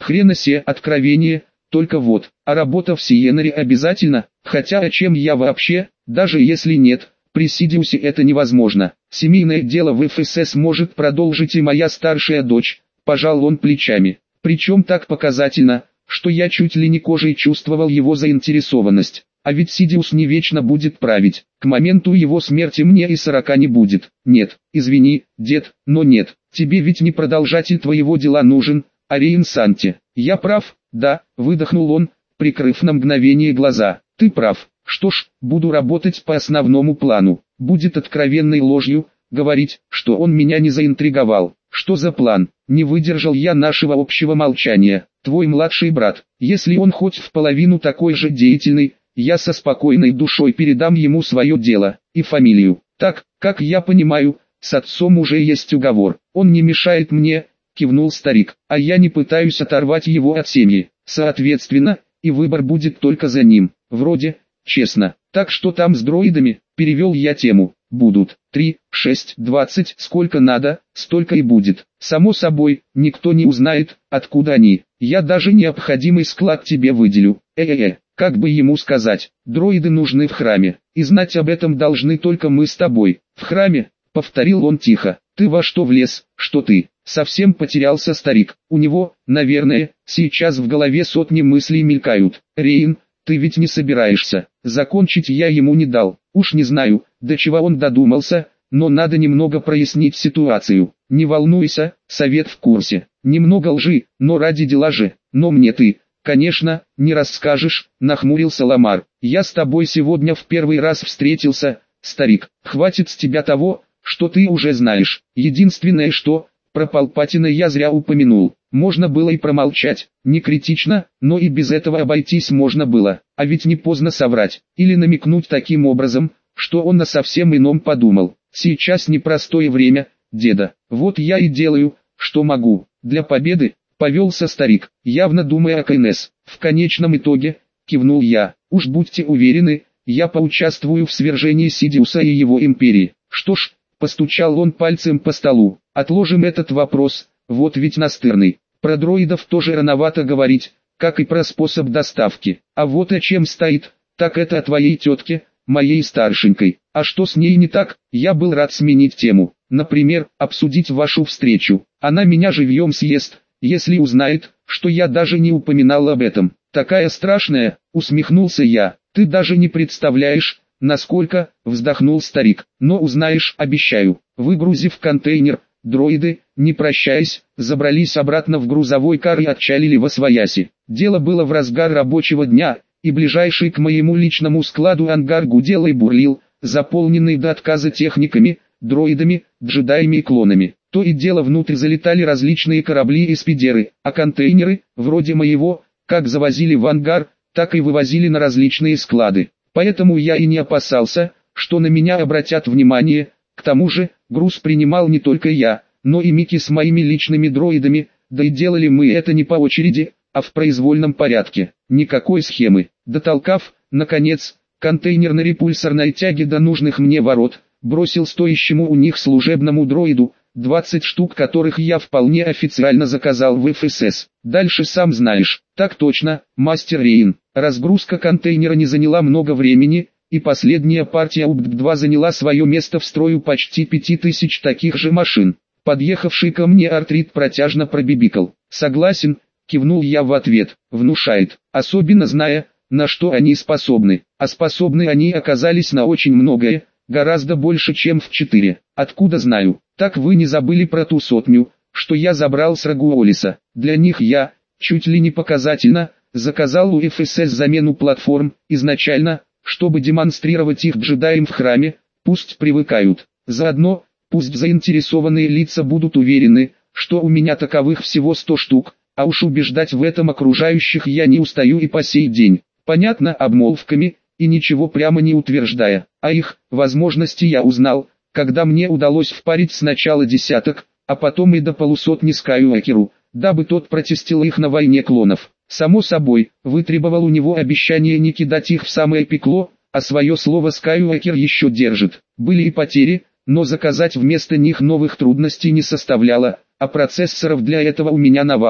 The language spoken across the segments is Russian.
Хрена се откровение, только вот, а работа в Сиенаре обязательно, хотя о чем я вообще, даже если нет, при Сидиусе это невозможно. Семейное дело в ФСС может продолжить и моя старшая дочь, пожал он плечами. Причем так показательно, что я чуть ли не кожей чувствовал его заинтересованность. А ведь Сидиус не вечно будет править. К моменту его смерти мне и 40 не будет. Нет, извини, дед, но нет. Тебе ведь не продолжатель твоего дела нужен, а реинсанти. Я прав, да, выдохнул он, прикрыв на мгновение глаза. Ты прав. Что ж, буду работать по основному плану. Будет откровенной ложью говорить, что он меня не заинтриговал. Что за план? Не выдержал я нашего общего молчания. Твой младший брат, если он хоть в половину такой же деятельный, я со спокойной душой передам ему свое дело и фамилию. Так, как я понимаю, с отцом уже есть уговор. Он не мешает мне, кивнул старик, а я не пытаюсь оторвать его от семьи. Соответственно, и выбор будет только за ним. Вроде, честно. Так что там с дроидами, перевел я тему. Будут 3, 6, 20, сколько надо, столько и будет. Само собой, никто не узнает, откуда они. Я даже необходимый склад тебе выделю. Как бы ему сказать, дроиды нужны в храме, и знать об этом должны только мы с тобой. В храме, повторил он тихо. Ты во что влез, что ты? Совсем потерялся старик. У него, наверное, сейчас в голове сотни мыслей мелькают. Рейн, ты ведь не собираешься. Закончить я ему не дал. Уж не знаю, до чего он додумался, но надо немного прояснить ситуацию. Не волнуйся, совет в курсе. Немного лжи, но ради дела же. Но мне ты, конечно, не расскажешь, нахмурился Ламар. Я с тобой сегодня в первый раз встретился, старик. Хватит с тебя того, что ты уже знаешь. Единственное что, про Палпатина я зря упомянул. Можно было и промолчать, не критично, но и без этого обойтись можно было. А ведь не поздно соврать, или намекнуть таким образом, что он о совсем ином подумал. Сейчас непростое время, деда. Вот я и делаю, что могу. Для победы, повелся старик, явно думая о КНС. В конечном итоге, кивнул я, уж будьте уверены, я поучаствую в свержении Сидиуса и его империи. Что ж, постучал он пальцем по столу, отложим этот вопрос, вот ведь настырный. Про дроидов тоже рановато говорить, как и про способ доставки. А вот о чем стоит, так это о твоей тетке, моей старшенькой. А что с ней не так, я был рад сменить тему. Например, обсудить вашу встречу. Она меня живьем съест, если узнает, что я даже не упоминал об этом. Такая страшная, усмехнулся я. Ты даже не представляешь, насколько, вздохнул старик. Но узнаешь, обещаю. Выгрузив контейнер, дроиды, не прощаясь, забрались обратно в грузовой кар и отчалили восвояси. Дело было в разгар рабочего дня, и ближайший к моему личному складу ангар гудел и бурлил, заполненный до отказа техниками, дроидами, джедаями и клонами. То и дело внутрь залетали различные корабли и спидеры, а контейнеры, вроде моего, как завозили в ангар, так и вывозили на различные склады. Поэтому я и не опасался, что на меня обратят внимание. К тому же, груз принимал не только я, но и Микки с моими личными дроидами, да и делали мы это не по очереди, а в произвольном порядке. Никакой схемы. Дотолкав, наконец, контейнер на репульсорной тяге до нужных мне ворот, бросил стоящему у них служебному дроиду, 20 штук которых я вполне официально заказал в ФСС. Дальше сам знаешь. Так точно, мастер Рейн. Разгрузка контейнера не заняла много времени, и последняя партия УБД-2 заняла свое место в строю почти 5000 таких же машин. Подъехавший ко мне артрит протяжно пробибикал. Согласен, кивнул я в ответ. Внушает, особенно зная, на что они способны. А способны они оказались на очень многое, гораздо больше, чем в 4. Откуда знаю? Так вы не забыли про ту 100, что я забрал с Рагуолиса. Для них я, чуть ли не показательно, заказал у ФСС замену платформ, изначально, чтобы демонстрировать их джедаям в храме, пусть привыкают. Заодно, пусть заинтересованные лица будут уверены, что у меня таковых всего 100 штук, а уж убеждать в этом окружающих я не устаю и по сей день. Понятно, обмолвками, и ничего прямо не утверждая. А их возможности я узнал, когда мне удалось впарить сначала десяток, а потом и до полусотни Скайуокеру, дабы тот протестил их на войне клонов. Само собой, вытребовал у него обещание не кидать их в самое пекло, а свое слово Скайуокер еще держит. Были и потери, но заказать вместо них новых трудностей не составляло, а процессоров для этого у меня навалом.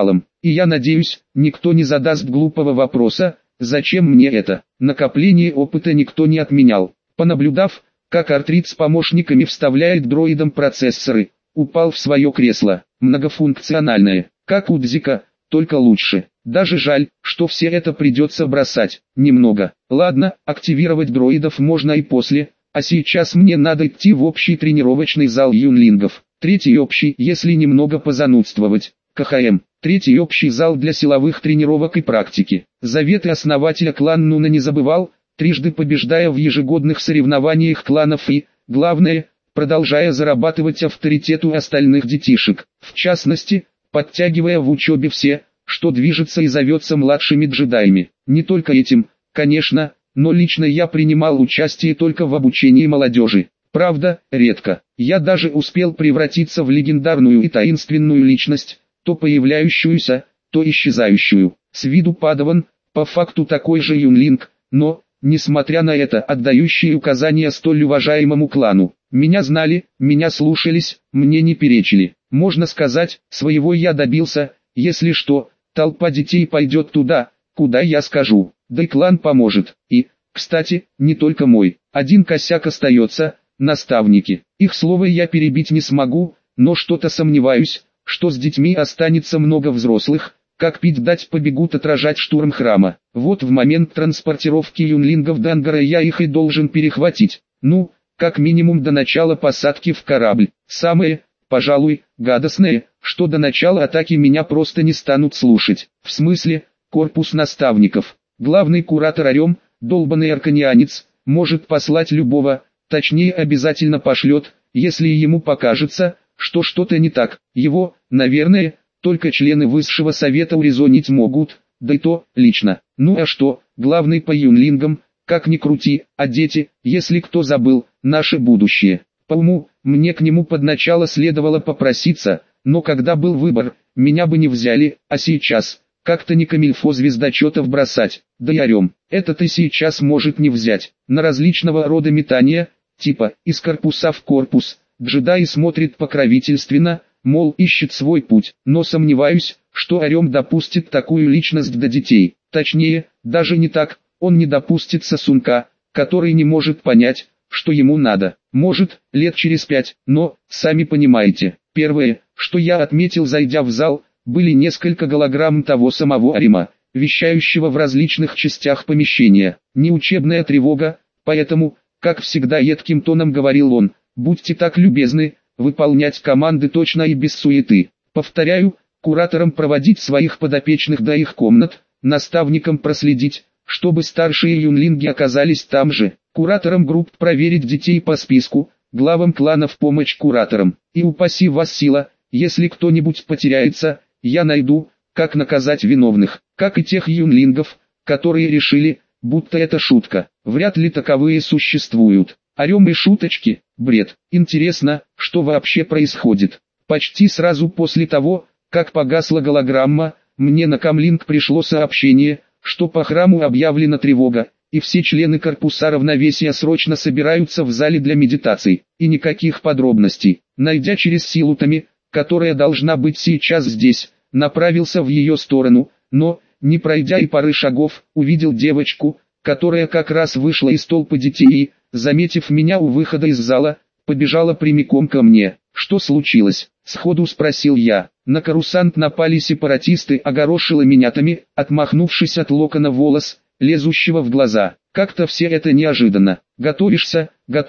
И я надеюсь, никто не задаст глупого вопроса, зачем мне это. Накопление опыта никто не отменял. Понаблюдав, как Артрид с помощниками вставляет дроидам процессоры, упал в свое кресло. Многофункциональное, как у Дзика, только лучше. Даже жаль, что все это придется бросать. Немного. Ладно, активировать дроидов можно и после, а сейчас мне надо идти в общий тренировочный зал юнлингов. Третий общий, если немного позанудствовать. КХМ. Третий общий зал для силовых тренировок и практики. Заветы основателя клан Нуна не забывал, трижды побеждая в ежегодных соревнованиях кланов и, главное, продолжая зарабатывать авторитет у остальных детишек. В частности, подтягивая в учебе все, что движется и зовется младшими джедаями. Не только этим, конечно, но лично я принимал участие только в обучении молодежи. Правда, редко. Я даже успел превратиться в легендарную и таинственную личность, то появляющуюся, то исчезающую. С виду падаван, по факту такой же юнлинг, но, несмотря на это, отдающий указания столь уважаемому клану. Меня знали, меня слушались, мне не перечили. Можно сказать, своего я добился, если что, толпа детей пойдет туда, куда я скажу, да и клан поможет. И, кстати, не только мой, один косяк остается, наставники. Их слово я перебить не смогу, но что-то сомневаюсь, что с детьми останется много взрослых, как пить дать побегут отражать штурм храма. Вот в момент транспортировки юнлингов до ангара я их и должен перехватить. Ну, как минимум до начала посадки в корабль. Самое, пожалуй, гадостное, что до начала атаки меня просто не станут слушать. В смысле, корпус наставников. Главный куратор Орем, долбанный арканианец, может послать любого, точнее обязательно пошлет, если ему покажется, что что-то не так. Его, наверное, только члены высшего совета урезонить могут, да и то, лично. Ну а что, главный по юнлингам, как ни крути, а дети, если кто забыл, наше будущее. По уму, мне к нему под начало следовало попроситься, но когда был выбор, меня бы не взяли, а сейчас, как-то не камильфо звездочетов бросать, да и Орем, этот и сейчас может не взять. На различного рода метания, типа, из корпуса в корпус, джедай смотрит покровительственно, мол ищет свой путь, но сомневаюсь, что Орем допустит такую личность до детей. Точнее, даже не так, он не допустит сосунка, который не может понять, что ему надо. Может, лет через 5, но, сами понимаете, первое, что я отметил, зайдя в зал, были несколько голограмм того самого Орема, вещающего в различных частях помещения. Не учебная тревога, поэтому, как всегда едким тоном говорил он, будьте так любезны, выполнять команды точно и без суеты. Повторяю, кураторам проводить своих подопечных до их комнат, наставникам проследить, чтобы старшие юнлинги оказались там же, кураторам групп проверить детей по списку, главам кланов помощь кураторам. И упаси вас сила, если кто-нибудь потеряется, я найду, как наказать виновных, как и тех юнлингов, которые решили, будто это шутка. Вряд ли таковые существуют. Орем и шуточки, бред. Интересно, что вообще происходит. Почти сразу после того, как погасла голограмма, мне на камлинг пришло сообщение, что по храму объявлена тревога, и все члены корпуса равновесия срочно собираются в зале для медитаций. И никаких подробностей. Найдя через силу Тами, которая должна быть сейчас здесь, направился в ее сторону, но, не пройдя и пары шагов, увидел девочку, которая как раз вышла из толпы детей и, заметив меня у выхода из зала, побежала прямиком ко мне. «Что случилось?» — сходу спросил я. На карусант напали сепаратисты, огорошила меня Тами, отмахнувшись от локона волос, лезущего в глаза. Как-то все это неожиданно. Готовишься,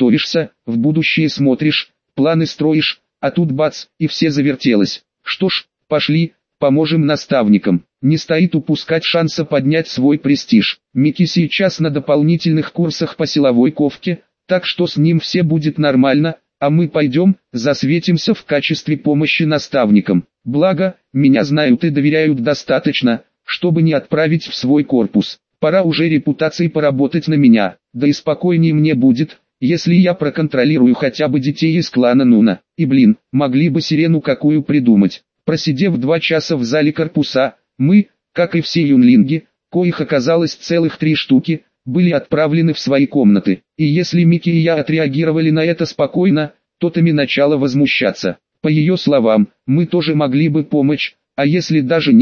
в будущее смотришь, планы строишь, а тут бац, и все завертелось. Что ж, пошли, поможем наставникам. Не стоит упускать шанса поднять свой престиж. Микки сейчас на дополнительных курсах по силовой ковке, так что с ним все будет нормально, а мы пойдем, засветимся в качестве помощи наставникам. Благо, меня знают и доверяют достаточно, чтобы не отправить в свой корпус. Пора уже репутацией поработать на меня, да и спокойнее мне будет, если я проконтролирую хотя бы детей из клана Нуна. И блин, могли бы сирену какую придумать. Просидев 2 часа в зале корпуса, мы, как и все юнлинги, коих оказалось целых 3 штуки, были отправлены в свои комнаты. И если Микки и я отреагировали на это спокойно, то Тами начала возмущаться. По ее словам, мы тоже могли бы помочь, а если даже нет,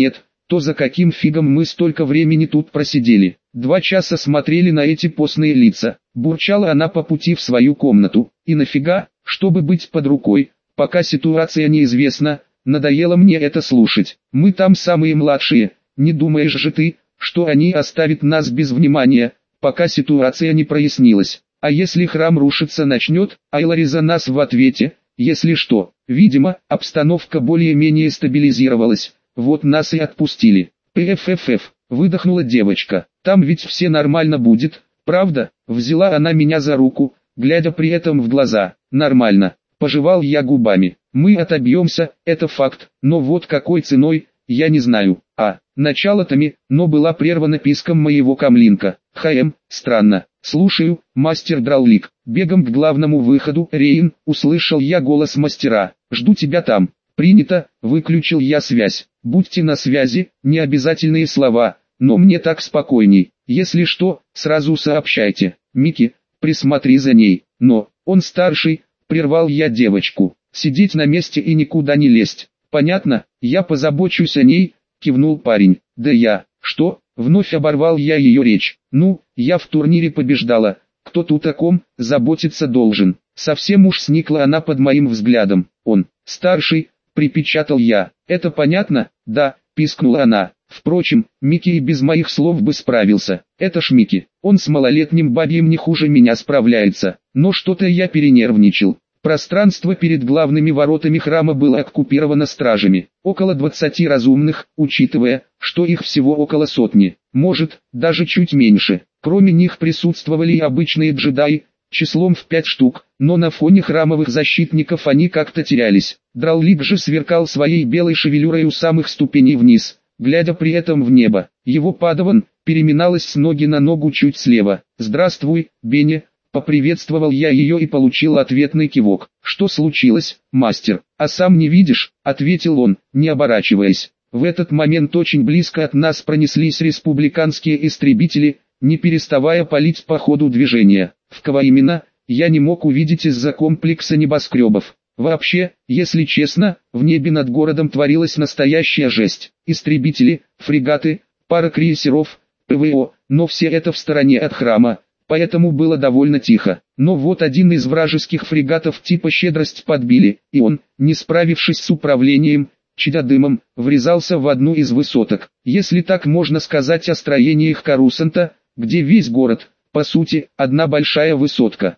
то за каким фигом мы столько времени тут просидели? 2 часа смотрели на эти постные лица. Бурчала она по пути в свою комнату. И нафига, чтобы быть под рукой, пока ситуация неизвестна, надоело мне это слушать. Мы там самые младшие, не думаешь же ты, что они оставят нас без внимания, пока ситуация не прояснилась. А если храм рушиться начнет, Айлари за нас в ответе, если что. Видимо, обстановка более-менее стабилизировалась, вот нас и отпустили. «Пффф», выдохнула девочка, там ведь все нормально будет, правда? Взяла она меня за руку, глядя при этом в глаза. Нормально, пожевал я губами. Мы отобьемся, это факт, но вот какой ценой, я не знаю. Начало-то но была прервана писком моего камлинка. Странно. Слушаю, мастер Драулик. Бегом к главному выходу, Рейн, услышал я голос мастера. Жду тебя там. Принято, выключил я связь. Будьте на связи, необязательные слова, но мне так спокойней. Если что, сразу сообщайте. Микки, присмотри за ней. Но, он старший, прервал я девочку. Сидеть на месте и никуда не лезть. Понятно, я позабочусь о ней, кивнул парень. Да что? Вновь оборвал я ее речь. Ну, я в турнире побеждала. Кто тут о ком заботиться должен? Совсем уж сникла она под моим взглядом. Он, старший, припечатал я. Это понятно? Да, пискнула она. Впрочем, Микки и без моих слов бы справился. Это ж Микки, он с малолетним бабьем не хуже меня справляется. Но что-то я перенервничал. Пространство перед главными воротами храма было оккупировано стражами. Около 20 разумных, учитывая, что их всего около сотни. Может, даже чуть меньше. Кроме них присутствовали и обычные джедаи, числом в 5 штук, но на фоне храмовых защитников они как-то терялись. Драулик же сверкал своей белой шевелюрой у самых ступеней вниз, глядя при этом в небо. Его падаван переминалась с ноги на ногу чуть слева. «Здравствуй, Беня», поприветствовал я ее и получил ответный кивок. «Что случилось, мастер?» «А сам не видишь», — ответил он, не оборачиваясь. В этот момент очень близко от нас пронеслись республиканские истребители, не переставая палить по ходу движения. В кого именно, я не мог увидеть из-за комплекса небоскребов. Вообще, если честно, в небе над городом творилась настоящая жесть. Истребители, фрегаты, пара крейсеров, ПВО, но все это в стороне от храма, поэтому было довольно тихо. Но вот один из вражеских фрегатов типа «Щедрость» подбили, и он, не справившись с управлением, чадя дымом, врезался в одну из высоток. Если так можно сказать о строениях Корусанта, где весь город, по сути, одна большая высотка.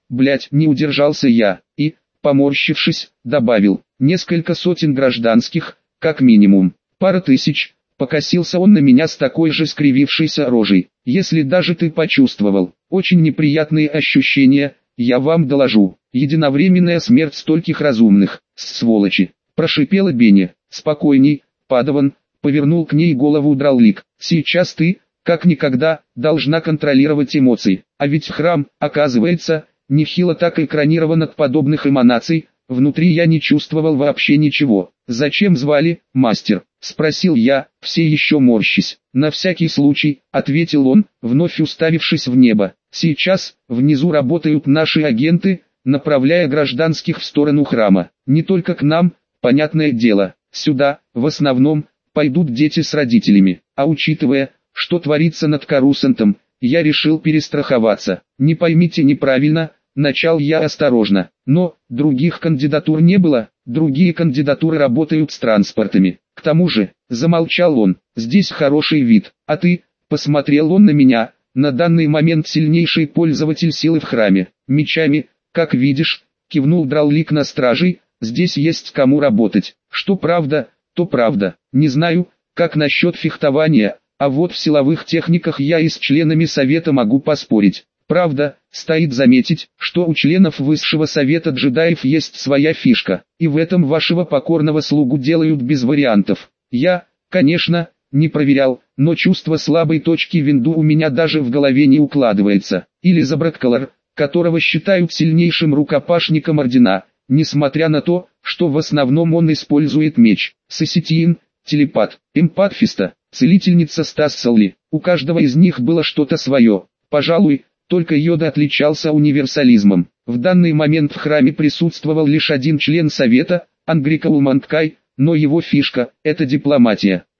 Не удержался я, и, поморщившись, добавил, несколько сотен гражданских, как минимум, пара тысяч. Покосился он на меня с такой же скривившейся рожей. Если даже ты почувствовал, очень неприятные ощущения, я вам доложу. Единовременная смерть стольких разумных, сволочи, прошипела Беня. Спокойней, падаван, повернул к ней голову Драулик. Сейчас ты, как никогда, должна контролировать эмоции. А ведь храм, оказывается, нехило так экранирован от подобных эманаций. Внутри я не чувствовал вообще ничего. «Зачем звали, мастер?» — спросил я, все еще морщись. «На всякий случай», — ответил он, вновь уставившись в небо. «Сейчас, внизу работают наши агенты, направляя гражданских в сторону храма. Не только к нам, понятное дело, сюда, в основном, пойдут дети с родителями. А учитывая, что творится над Корусантом, я решил перестраховаться. Не поймите неправильно, начал я осторожно, но других кандидатур не было, другие кандидатуры работают с транспортами. К тому же, замолчал он, здесь хороший вид, а ты, посмотрел он на меня, на данный момент сильнейший пользователь силы в храме, мечами, как видишь, кивнул Драулик на стражей, здесь есть кому работать, что правда, то правда, не знаю, как насчет фехтования, а вот в силовых техниках я и с членами совета могу поспорить. Правда, стоит заметить, что у членов Высшего Совета джедаев есть своя фишка, и в этом вашего покорного слугу делают без вариантов. Я, конечно, не проверял, но чувство слабой точки Винду у меня даже в голове не укладывается. Или Забраккалар, которого считают сильнейшим рукопашником Ордена, несмотря на то, что в основном он использует меч. Сеситиин, телепат, эмпатфиста, целительница Стассалли, у каждого из них было что-то свое. Пожалуй, только Йода отличался универсализмом. В данный момент в храме присутствовал лишь один член совета, Ангрика Улманткай, но его фишка – это дипломатия.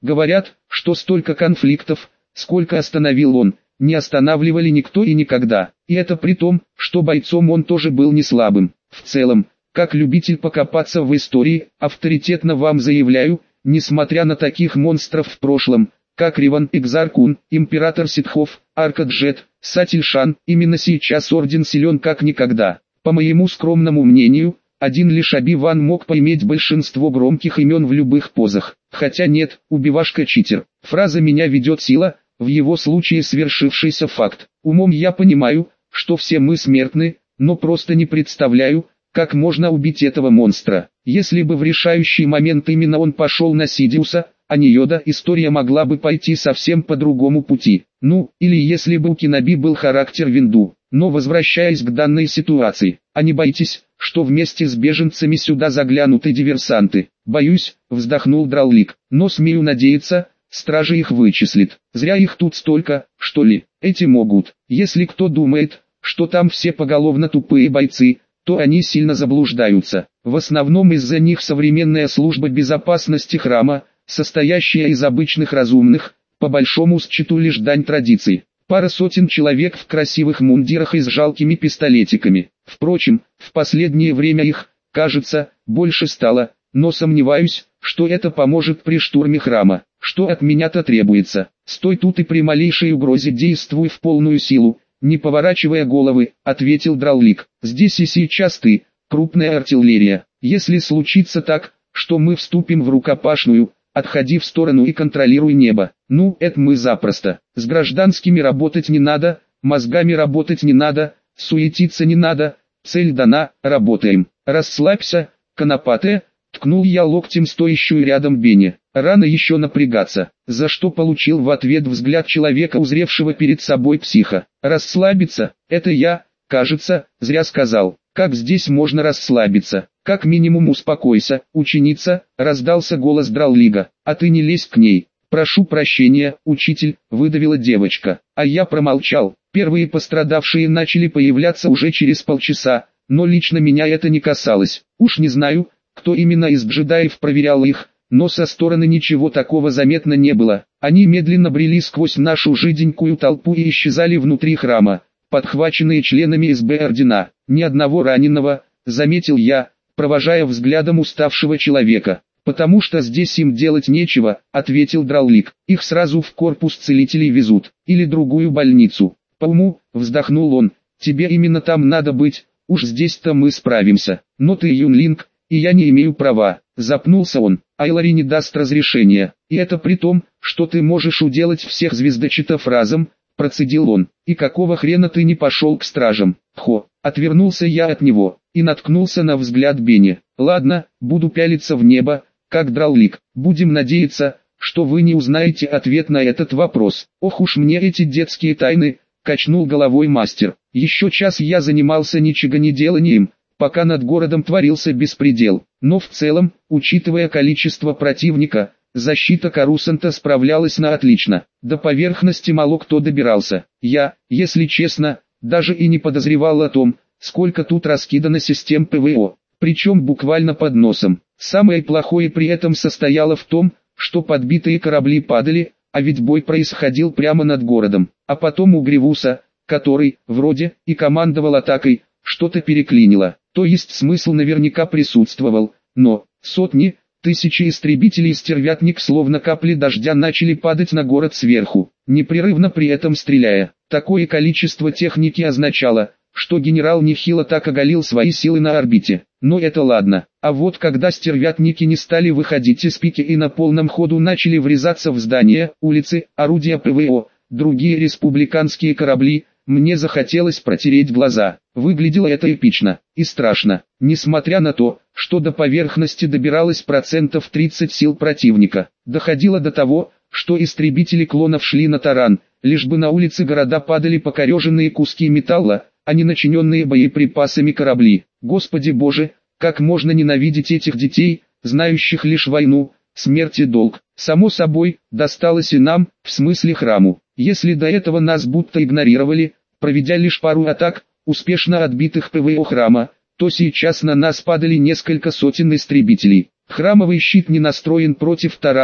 Говорят, что столько конфликтов, сколько остановил он, не останавливали никто и никогда. И это при том, что бойцом он тоже был не слабым. В целом, как любитель покопаться в истории, авторитетно вам заявляю, несмотря на таких монстров в прошлом, как Риван Экзаркун, Император Ситхов, Аркаджет, Сатильшан, именно сейчас орден силен как никогда. По моему скромному мнению, один лишь Оби-Ван мог поиметь большинство громких имен в любых позах. Хотя нет, убивашка читер. Фраза «меня ведет сила», в его случае свершившийся факт. Умом я понимаю, что все мы смертны, но просто не представляю, как можно убить этого монстра. Если бы в решающий момент именно он пошел на Сидиуса, а не Йода, история могла бы пойти совсем по другому пути. Ну, или если бы у Кеноби был характер Винду. Но возвращаясь к данной ситуации, а не боитесь, что вместе с беженцами сюда заглянут и диверсанты? Боюсь, вздохнул Драулик, но смею надеяться, стража их вычислит. Зря их тут столько, что ли. Эти могут. Если кто думает, что там все поголовно тупые бойцы, то они сильно заблуждаются. В основном из-за них современная служба безопасности храма, состоящая из обычных разумных, по большому счету лишь дань традиций. Пара сотен человек в красивых мундирах и с жалкими пистолетиками. Впрочем, в последнее время их, кажется, больше стало, но сомневаюсь, что это поможет при штурме храма. Что от меня-то требуется? Стой тут и при малейшей угрозе действуй в полную силу, не поворачивая головы, ответил Драулик. Здесь и сейчас ты, крупная артиллерия. Если случится так, что мы вступим в рукопашную, отходи в сторону и контролируй небо. Ну, это мы запросто. С гражданскими работать не надо, мозгами работать не надо, суетиться не надо, цель дана, работаем. Расслабься, конопатая, ткнул я локтем стоящую рядом Бенни. Рано еще напрягаться, за что получил в ответ взгляд человека, узревшего перед собой психа. Расслабиться, это я, кажется, зря сказал. Как здесь можно расслабиться? Как минимум успокойся, ученица, раздался голос Драулига, а ты не лезь к ней. Прошу прощения, учитель, выдавила девочка. А я промолчал. Первые пострадавшие начали появляться уже через полчаса, но лично меня это не касалось. Уж не знаю, кто именно из джедаев проверял их, но со стороны ничего такого заметно не было. Они медленно брели сквозь нашу жиденькую толпу и исчезали внутри храма, подхваченные членами СБ ордена. Ни одного раненого, заметил я, провожая взглядом уставшего человека. «Потому что здесь им делать нечего», — ответил Драулик. «Их сразу в корпус целителей везут, или другую больницу». «По уму», — вздохнул он, — «тебе именно там надо быть, уж здесь-то мы справимся. Но ты юнлинг, и я не имею права». Запнулся он. «Айлари не даст разрешения, и это при том, что ты можешь уделать всех звездочетов разом», — процедил он. «И какого хрена ты не пошел к стражам?» «Хо!» — отвернулся я от него, и наткнулся на взгляд Бенни. «Ладно, буду пялиться в небо, как Драулик. Будем надеяться, что вы не узнаете ответ на этот вопрос». «Ох уж мне эти детские тайны», — качнул головой мастер. «Еще час я занимался ничего не деланием, пока над городом творился беспредел. Но в целом, учитывая количество противника, защита Корусанта справлялась на отлично. До поверхности мало кто добирался. Я, если честно, даже и не подозревал о том, сколько тут раскидано систем ПВО, причем буквально под носом. Самое плохое при этом состояло в том, что подбитые корабли падали, а ведь бой происходил прямо над городом. А потом у Гривуса, который, вроде, и командовал атакой, что-то переклинило. То есть смысл наверняка присутствовал, но сотни, тысячи истребителей стервятник словно капли дождя начали падать на город сверху, непрерывно при этом стреляя. Такое количество техники означало, что генерал нехило так оголил свои силы на орбите. Но это ладно. А вот когда стервятники не стали выходить из пики и на полном ходу начали врезаться в здания, улицы, орудия ПВО, другие республиканские корабли, мне захотелось протереть глаза. Выглядело это эпично и страшно, несмотря на то, что до поверхности добиралось процентов 30 сил противника. Доходило до того, что истребители клонов шли на таран, лишь бы на улице города падали покореженные куски металла, а не начиненные боеприпасами корабли. Господи Боже, как можно ненавидеть этих детей, знающих лишь войну, смерть и долг. Само собой, досталось и нам, в смысле храму. Если до этого нас будто игнорировали, проведя лишь пару атак, успешно отбитых ПВО храма, то сейчас на нас падали несколько сотен истребителей. Храмовый щит не настроен против тарана,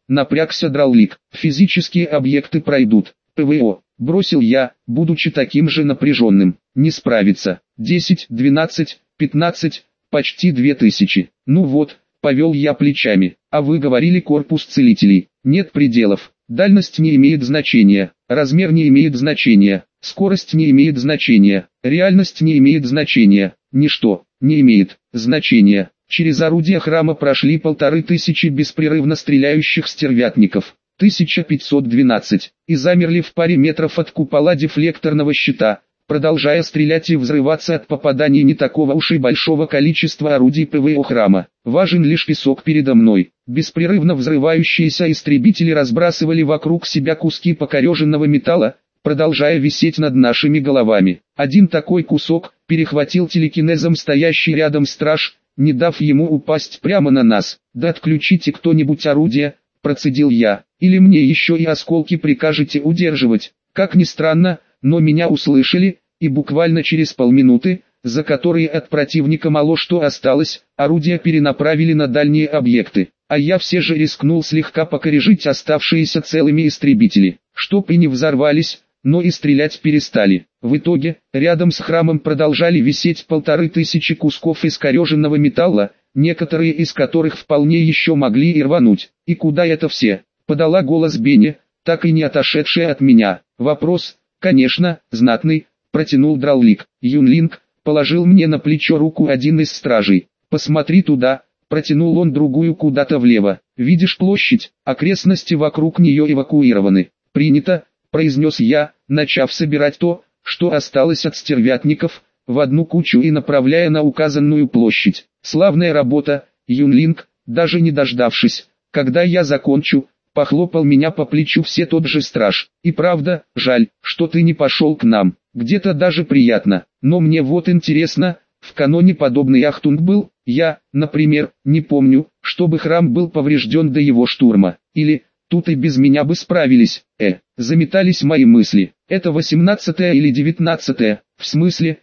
напрягся Драулик. Физические объекты пройдут. ПВО. Бросил я, будучи таким же напряженным. Не справится. 10, 12, 15, почти 2000. Ну вот, повел я плечами. А вы говорили корпус целителей. Нет пределов. Дальность не имеет значения. Размер не имеет значения. Скорость не имеет значения. Реальность не имеет значения. Ничто не имеет значения. Через орудия храма прошли 1500 беспрерывно стреляющих стервятников. 1512. И замерли в паре метров от купола дефлекторного щита, продолжая стрелять и взрываться от попаданий не такого уж и большого количества орудий ПВО храма. Важен лишь песок передо мной. Беспрерывно взрывающиеся истребители разбрасывали вокруг себя куски покореженного металла, продолжая висеть над нашими головами. Один такой кусок перехватил телекинезом стоящий рядом страж, не дав ему упасть прямо на нас. «Да отключите кто-нибудь орудие», – процедил я, – «или мне еще и осколки прикажете удерживать». Как ни странно, но меня услышали, и буквально через полминуты, за которые от противника мало что осталось, орудия перенаправили на дальние объекты, а я все же рискнул слегка покорежить оставшиеся целыми истребители, чтоб и не взорвались, но и стрелять перестали. В итоге, рядом с храмом продолжали висеть 1500 кусков искореженного металла, некоторые из которых вполне еще могли и рвануть. «И куда это все?» – подала голос Беня, так и не отошедшая от меня. «Вопрос, конечно, знатный», – протянул Драулик. Юнлинг положил мне на плечо руку один из стражей. «Посмотри туда», – протянул он другую куда-то влево. «Видишь площадь? Окрестности вокруг нее эвакуированы». «Принято», – произнес я, начав собирать то, что осталось от стервятников, в одну кучу и направляя на указанную площадь. «Славная работа, Юнлинг», даже не дождавшись, когда я закончу, похлопал меня по плечу все тот же страж. «И правда, жаль, что ты не пошел к нам, где-то даже приятно, но мне вот интересно, в каноне подобный ахтунг был? Я, например, не помню, чтобы храм был поврежден до его штурма, или... Тут и без меня бы справились. Заметались мои мысли. Это 18-е или 19-е, в смысле,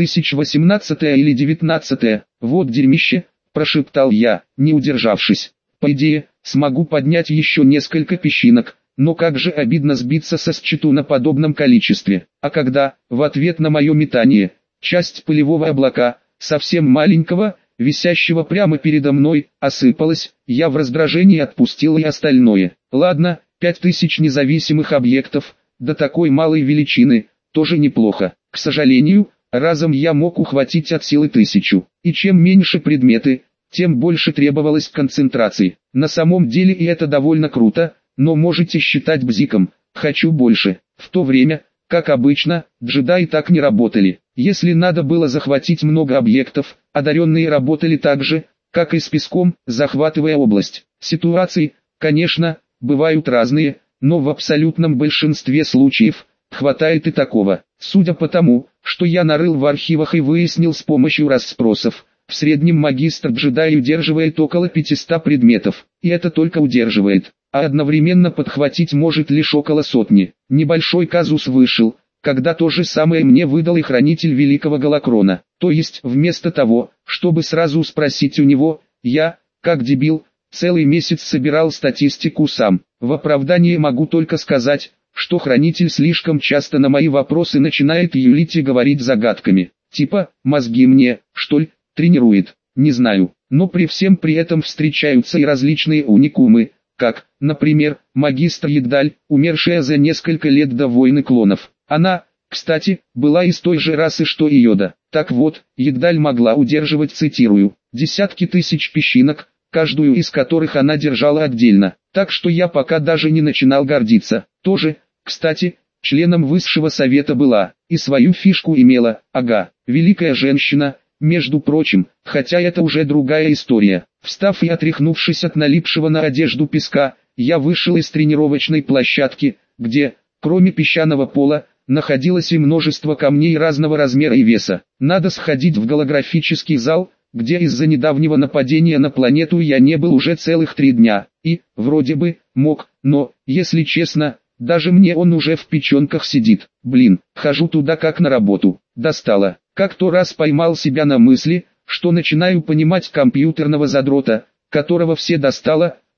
5018-е или 19-е. Вот дерьмище, прошептал я, не удержавшись. По идее, смогу поднять еще несколько песчинок, но как же обидно сбиться со счету на подобном количестве. А когда, в ответ на мое метание, часть пылевого облака, совсем маленького, висящего прямо передо мной, осыпалась, я в раздражении отпустил и остальное. Ладно, 5000 независимых объектов, до такой малой величины, тоже неплохо. К сожалению, разом я мог ухватить от силы 1000, и чем меньше предметы, тем больше требовалось концентрации. На самом деле и это довольно круто, но можете считать бзиком, хочу больше. В то время, как обычно, джедаи так не работали. Если надо было захватить много объектов, одаренные работали так же, как и с песком, захватывая область. Ситуации, конечно, бывают разные, но в абсолютном большинстве случаев, хватает и такого. Судя по тому, что я нарыл в архивах и выяснил с помощью расспросов, в среднем магистр-джедай удерживает около 500 предметов, и это только удерживает, а одновременно подхватить может лишь около сотни. Небольшой казус вышел, когда то же самое мне выдал и хранитель Великого Галакрона. То есть, вместо того, чтобы сразу спросить у него, я, как дебил, целый месяц собирал статистику сам. В оправдании могу только сказать, что хранитель слишком часто на мои вопросы начинает юлить и говорить загадками. Типа, мозги мне, что ли, тренирует, не знаю. Но при всем при этом встречаются и различные уникумы, как, например, магистр Ягдаль, умершая за несколько лет до войны клонов. Она, кстати, была из той же расы, что и Йода. Так вот, Ягдаль могла удерживать, цитирую, десятки тысяч песчинок, каждую из которых она держала отдельно. Так что я пока даже не начинал гордиться. Тоже, кстати, членом высшего совета была, и свою фишку имела, ага, великая женщина, между прочим, хотя это уже другая история. Встав и отряхнувшись от налипшего на одежду песка, я вышел из тренировочной площадки, где, кроме песчаного пола, находилось и множество камней разного размера и веса. Надо сходить в голографический зал, где из-за недавнего нападения на планету я не был уже целых 3 дня, и, вроде бы, мог, но, если честно, даже мне он уже в печенках сидит. Блин, хожу туда как на работу. Достало. Как-то раз поймал себя на мысли, что начинаю понимать компьютерного задрота, которого все достало,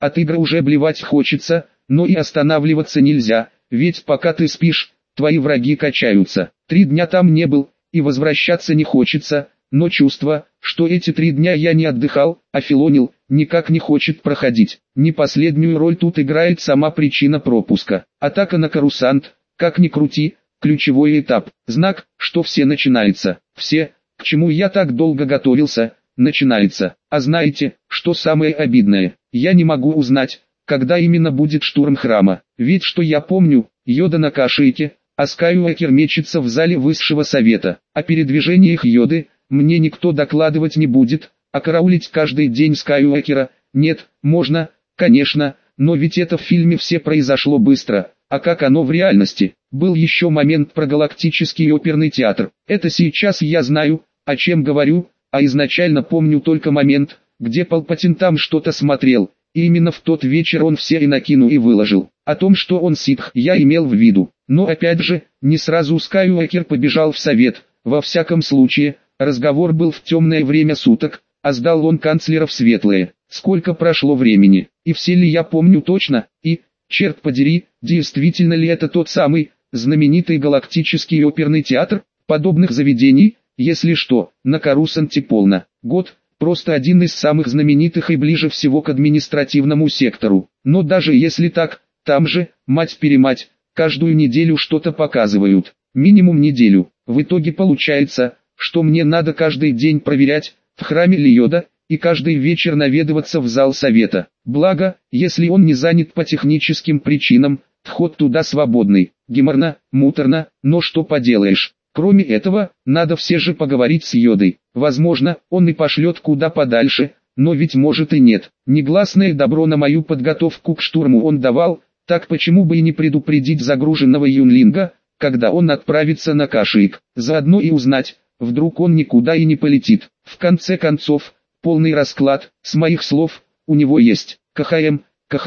от игр уже блевать хочется, но и останавливаться нельзя, ведь пока ты спишь, твои враги качаются. 3 дня там не был, и возвращаться не хочется, но чувство, что эти 3 дня я не отдыхал, а филонил, никак не хочет проходить. Не последнюю роль тут играет сама причина пропуска. Атака на Корусант, как ни крути, ключевой этап, знак, что все начинается. Все, к чему я так долго готовился, начинается. А знаете, что самое обидное? Я не могу узнать, когда именно будет штурм храма. Ведь что я помню, Йода на Кашике, а Скайуокер мечется в зале высшего совета. О передвижениях Йоды мне никто докладывать не будет, а караулить каждый день Скайуокера нет, можно, конечно, но ведь это в фильме все произошло быстро, а как оно в реальности? Был еще момент про галактический оперный театр. Это сейчас я знаю, о чем говорю, а изначально помню только момент, где Палпатин там что-то смотрел, и именно в тот вечер он все Энакину и выложил. О том, что он ситх, я имел в виду, но опять же, не сразу Скайуокер побежал в совет, во всяком случае, разговор был в темное время суток, а сдал он канцлера в светлое. Сколько прошло времени, и все ли я помню точно, и, черт подери, действительно ли это тот самый, знаменитый галактический оперный театр? Подобных заведений, если что, на Корусанте полно. Год, просто один из самых знаменитых и ближе всего к административному сектору. Но даже если так, там же, мать-перемать, каждую неделю что-то показывают. Минимум неделю. В итоге получается, что мне надо каждый день проверять, в храме ли Йода, и каждый вечер наведываться в зал совета. Благо, если он не занят по техническим причинам, вход туда свободный. Геморно, муторно, но что поделаешь. Кроме этого, надо все же поговорить с Йодой. Возможно, он и пошлет куда подальше, но ведь может и нет. Негласное добро на мою подготовку к штурму он давал, так почему бы и не предупредить загруженного Юнлинга, когда он отправится на Кашиик. Заодно и узнать, вдруг он никуда и не полетит. В конце концов, полный расклад, с моих слов, у него есть. КХМ.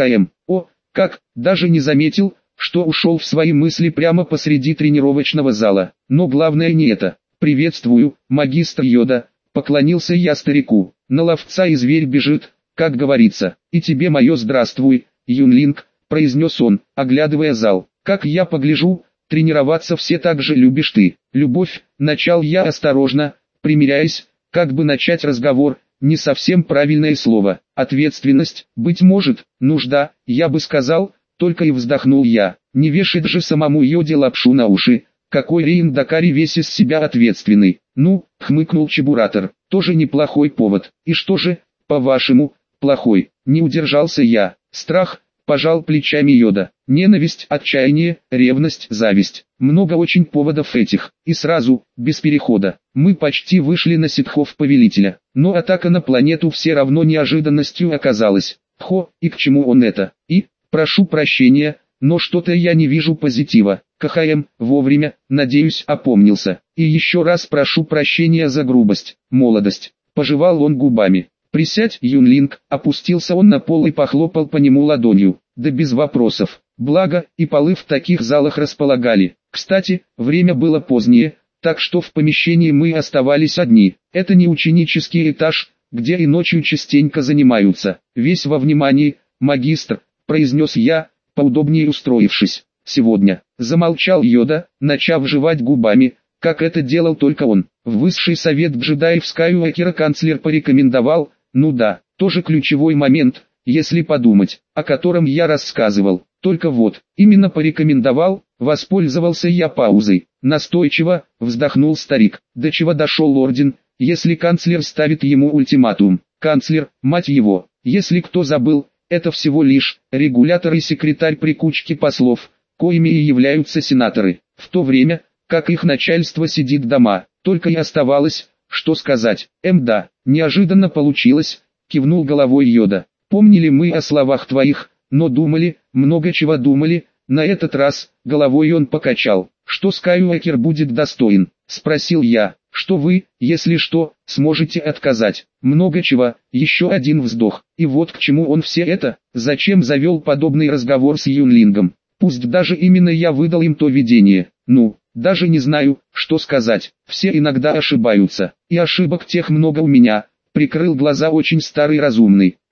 О, как, даже не заметил, что ушел в свои мысли прямо посреди тренировочного зала. Но главное не это. «Приветствую, магистр Йода», — поклонился я старику. «На ловца и зверь бежит, как говорится. И тебе мое здравствуй, Юнлинг», — произнес он, оглядывая зал. «Как я погляжу, тренироваться все так же любишь ты». «Любовь», — начал я осторожно, примиряясь, как бы начать разговор, не совсем правильное слово. «Ответственность, быть может, нужда, я бы сказал», только и вздохнул я. Не вешать же самому Йоде лапшу на уши. Какой Рейн Дакари весь из себя ответственный. Ну, хмыкнул Чебуратор, тоже неплохой повод. И что же, по-вашему, плохой? Не удержался я. Страх, пожал плечами Йода. Ненависть, отчаяние, ревность, зависть. Много очень поводов этих. И сразу, без перехода. Мы почти вышли на ситхов повелителя. Но атака на планету все равно неожиданностью оказалась. Хо, и к чему он это? И, прошу прощения, но что-то я не вижу позитива. КХМ, вовремя, надеюсь, опомнился. И еще раз прошу прощения за грубость, молодость. Пожевал он губами. Присядь, Юнлинг, опустился он на пол и похлопал по нему ладонью. Да без вопросов. Благо, и полы в таких залах располагали. Кстати, время было позднее, так что в помещении мы оставались одни. Это не ученический этаж, где и ночью частенько занимаются. Весь во внимании, магистр, произнес я, поудобнее устроившись. Сегодня, замолчал Йода, начав жевать губами, как это делал только он. В высший совет джедаев Скайуокера канцлер порекомендовал, ну да, тоже ключевой момент, если подумать, о котором я рассказывал. Только вот, именно порекомендовал, воспользовался я паузой. Настойчиво, вздохнул старик. До чего дошел орден, если канцлер ставит ему ультиматум. Канцлер, мать его, если кто забыл, это всего лишь регулятор и секретарь при кучке послов, коими и являются сенаторы, в то время, как их начальство сидит дома. Только и оставалось, что сказать. Да, неожиданно получилось, кивнул головой Йода. Помнили мы о словах твоих, но думали, много чего думали, на этот раз, головой он покачал. Что Скайуокер будет достоин, спросил я. Что вы, если что, сможете отказать. Много чего, еще один вздох. И вот к чему он все это, зачем завел подобный разговор с Юнлингом. Пусть даже именно я выдал им то видение. Ну, даже не знаю, что сказать. Все иногда ошибаются. И ошибок тех много у меня. Прикрыл глаза очень старый разумный.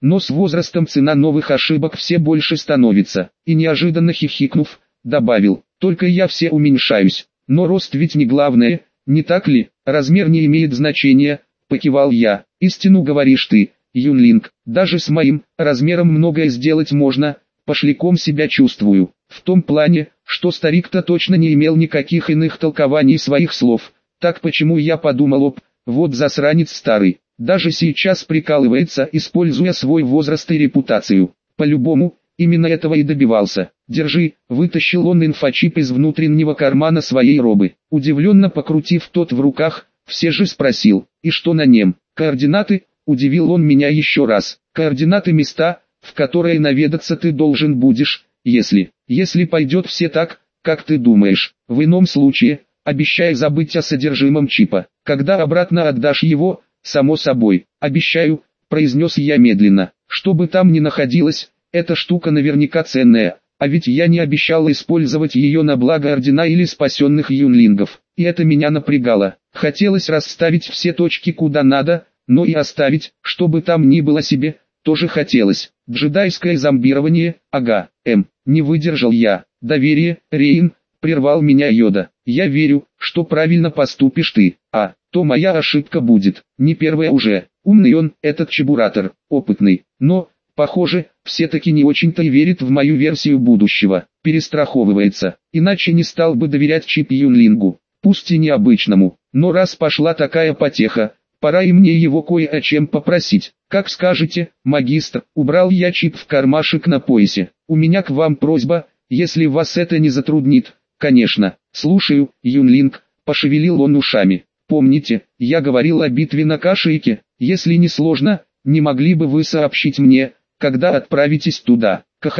но с возрастом цена новых ошибок все больше становится. И неожиданно хихикнув, добавил, только я все уменьшаюсь, но рост ведь не главное, не так ли? Размер не имеет значения, покивал я. Истину говоришь ты, Юнлинг, даже с моим размером многое сделать можно, пошляком себя чувствую. В том плане, что старик-то точно не имел никаких иных толкований своих слов. Так почему я подумал, вот засранец старый, даже сейчас прикалывается, используя свой возраст и репутацию. По-любому, именно этого и добивался. Держи, вытащил он инфочип из внутреннего кармана своей робы. Удивленно покрутив тот в руках, все же спросил, и что на нем? Координаты? Удивил он меня еще раз. Координаты места, в которые наведаться ты должен будешь, если пойдет все так, как ты думаешь. В ином случае, обещай забыть о содержимом чипа. Когда обратно отдашь его, само собой, обещаю, произнес я медленно. Что бы там ни находилось, эта штука наверняка ценная, а ведь я не обещал использовать ее на благо ордена или спасенных юнлингов. И это меня напрягало. Хотелось расставить все точки куда надо, но и оставить, чтобы там ни было себе, тоже хотелось. Джедайское зомбирование, ага, не выдержал я. Доверие, Рейн, прервал меня Йода. Я верю, что правильно поступишь ты, то моя ошибка будет. Не первая уже. Умный он, этот чебуратор, опытный, но, похоже, все-таки не очень-то и верит в мою версию будущего. Перестраховывается, иначе не стал бы доверять чип Юнлингу, пусть и необычному. Но раз пошла такая потеха, пора и мне его кое о чем попросить. Как скажете, магистр, убрал я чип в кармашек на поясе. У меня к вам просьба, если вас это не затруднит. Конечно, слушаю, Юнлинг, пошевелил он ушами. Помните, я говорил о битве на Кашиике? Если не сложно, не могли бы вы сообщить мне, когда отправитесь туда?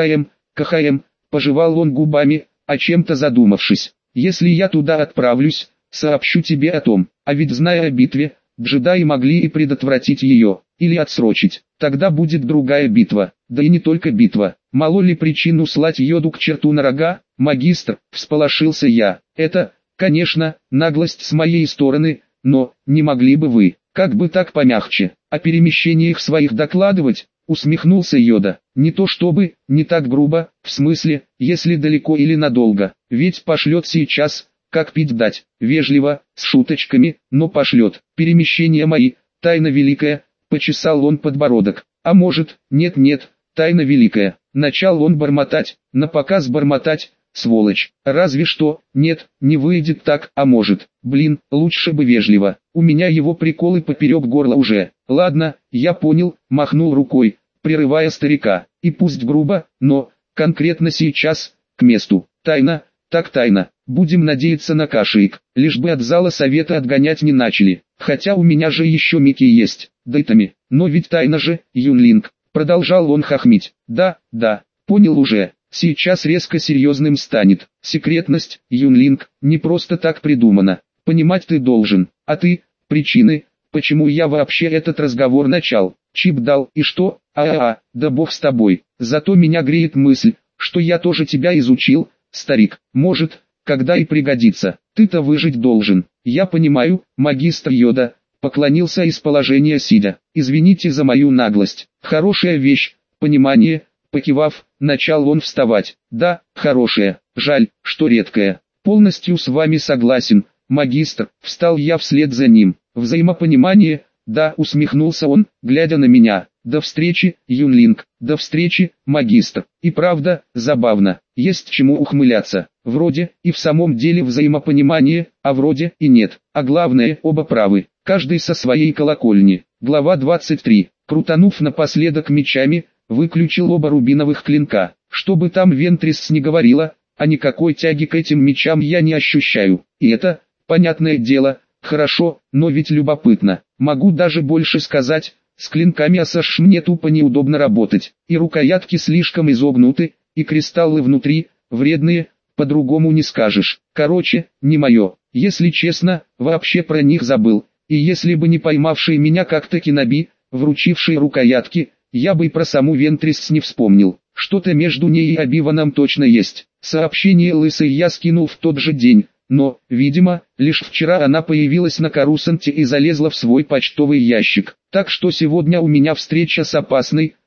КХМ, пожевал он губами, о чем-то задумавшись. Если я туда отправлюсь, сообщу тебе о том. А ведь зная о битве, джедаи могли и предотвратить ее, или отсрочить. Тогда будет другая битва, да и не только битва. Мало ли причин услать Йоду к черту на рога? Магистр, всполошился я. Это, конечно, наглость с моей стороны, но, не могли бы вы, как бы так помягче, о перемещениях своих докладывать? Усмехнулся Йода. Не то чтобы, не так грубо, в смысле, если далеко или надолго, ведь пошлет сейчас, как пить дать, вежливо, с шуточками, но пошлет. Перемещения мои, тайна великая, почесал он подбородок. А может, нет, тайна великая. Начал он бормотать, напоказ бормотать, сволочь. Разве что, нет, не выйдет так, а может. Блин, лучше бы вежливо. У меня его приколы поперек горла уже. Ладно, я понял, махнул рукой, прерывая старика. И пусть грубо, но, конкретно сейчас, к месту. Тайна, так тайна. Будем надеяться на Кашиик, лишь бы от зала совета отгонять не начали. Хотя у меня же еще Микки есть, Дейтами. Но ведь тайна же, Юнлинг. Продолжал он хохмить. Да, понял уже. Сейчас резко серьезным станет. Секретность, Юнлинг, не просто так придумана. Понимать ты должен. А ты, причины, почему я вообще этот разговор начал. Чип дал, и что? Да бог с тобой. Зато меня греет мысль, что я тоже тебя изучил, старик. Может, когда и пригодится. Ты-то выжить должен. Я понимаю, магистр Йода. Поклонился из положения сидя. Извините за мою наглость. Хорошая вещь, понимание. Покивав, начал он вставать. Да, хорошая, жаль, что редкая. Полностью с вами согласен, магистр. Встал я вслед за ним. Взаимопонимание, да, усмехнулся он, глядя на меня. До встречи, Юнлинг, до встречи, магистр. И правда, забавно, есть чему ухмыляться. Вроде и в самом деле взаимопонимание, а вроде и нет. А главное, оба правы, каждый со своей колокольни. Глава 23. Крутанув напоследок мечами, выключил оба рубиновых клинка. Что бы там Вентрис не говорила, а никакой тяги к этим мечам я не ощущаю. И это, понятное дело, хорошо, но ведь любопытно. Могу даже больше сказать, с клинками Асаш мне тупо неудобно работать. И рукоятки слишком изогнуты, и кристаллы внутри, вредные, по-другому не скажешь. Короче, не мое. Если честно, вообще про них забыл. И если бы не поймавший меня как-то Киноби, вручивший рукоятки, я бы и про саму Вентрис не вспомнил. Что-то между ней и Обиваном точно есть. Сообщение лысой я скинул в тот же день, но, видимо, лишь вчера она появилась на Корусанте и залезла в свой почтовый ящик. Так что сегодня у меня встреча с опасной,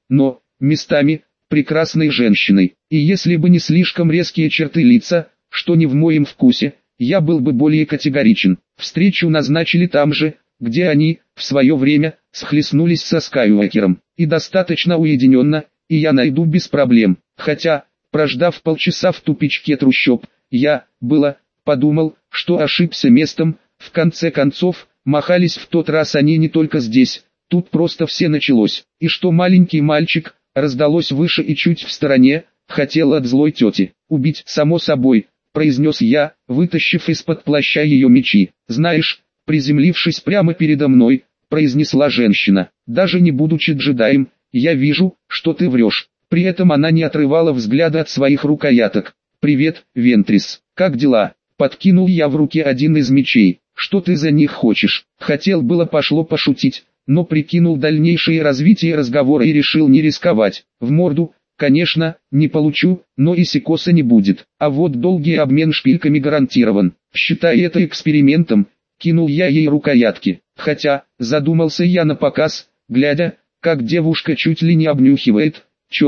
но, местами, прекрасной женщиной. И если бы не слишком резкие черты лица, что не в моем вкусе, я был бы более категоричен. Встречу назначили там же, где они, в свое время, схлестнулись со Скайуокером. И достаточно уединенно, и я найду без проблем. Хотя, прождав полчаса в тупичке трущоб, я, подумал, что ошибся местом. В конце концов, махались в тот раз они не только здесь, тут просто все началось. И что маленький мальчик, раздалось выше и чуть в стороне, хотел от злой тети убить, само собой, произнес я, вытащив из-под плаща ее мечи. Знаешь, приземлившись прямо передо мной, произнесла женщина, даже не будучи джедаем, я вижу, что ты врешь. При этом она не отрывала взгляда от своих рукояток. «Привет, Вентрис, как дела?» Подкинул я в руки один из мечей. «Что ты за них хочешь?» Хотел было пошло пошутить, но прикинул дальнейшее развитие разговора и решил не рисковать. В морду, конечно, не получу, но и сикоса не будет. А вот долгий обмен шпильками гарантирован. Считай это экспериментом, кинул я ей рукоятки. Хотя, задумался я напоказ, глядя, как девушка чуть ли не обнюхивает,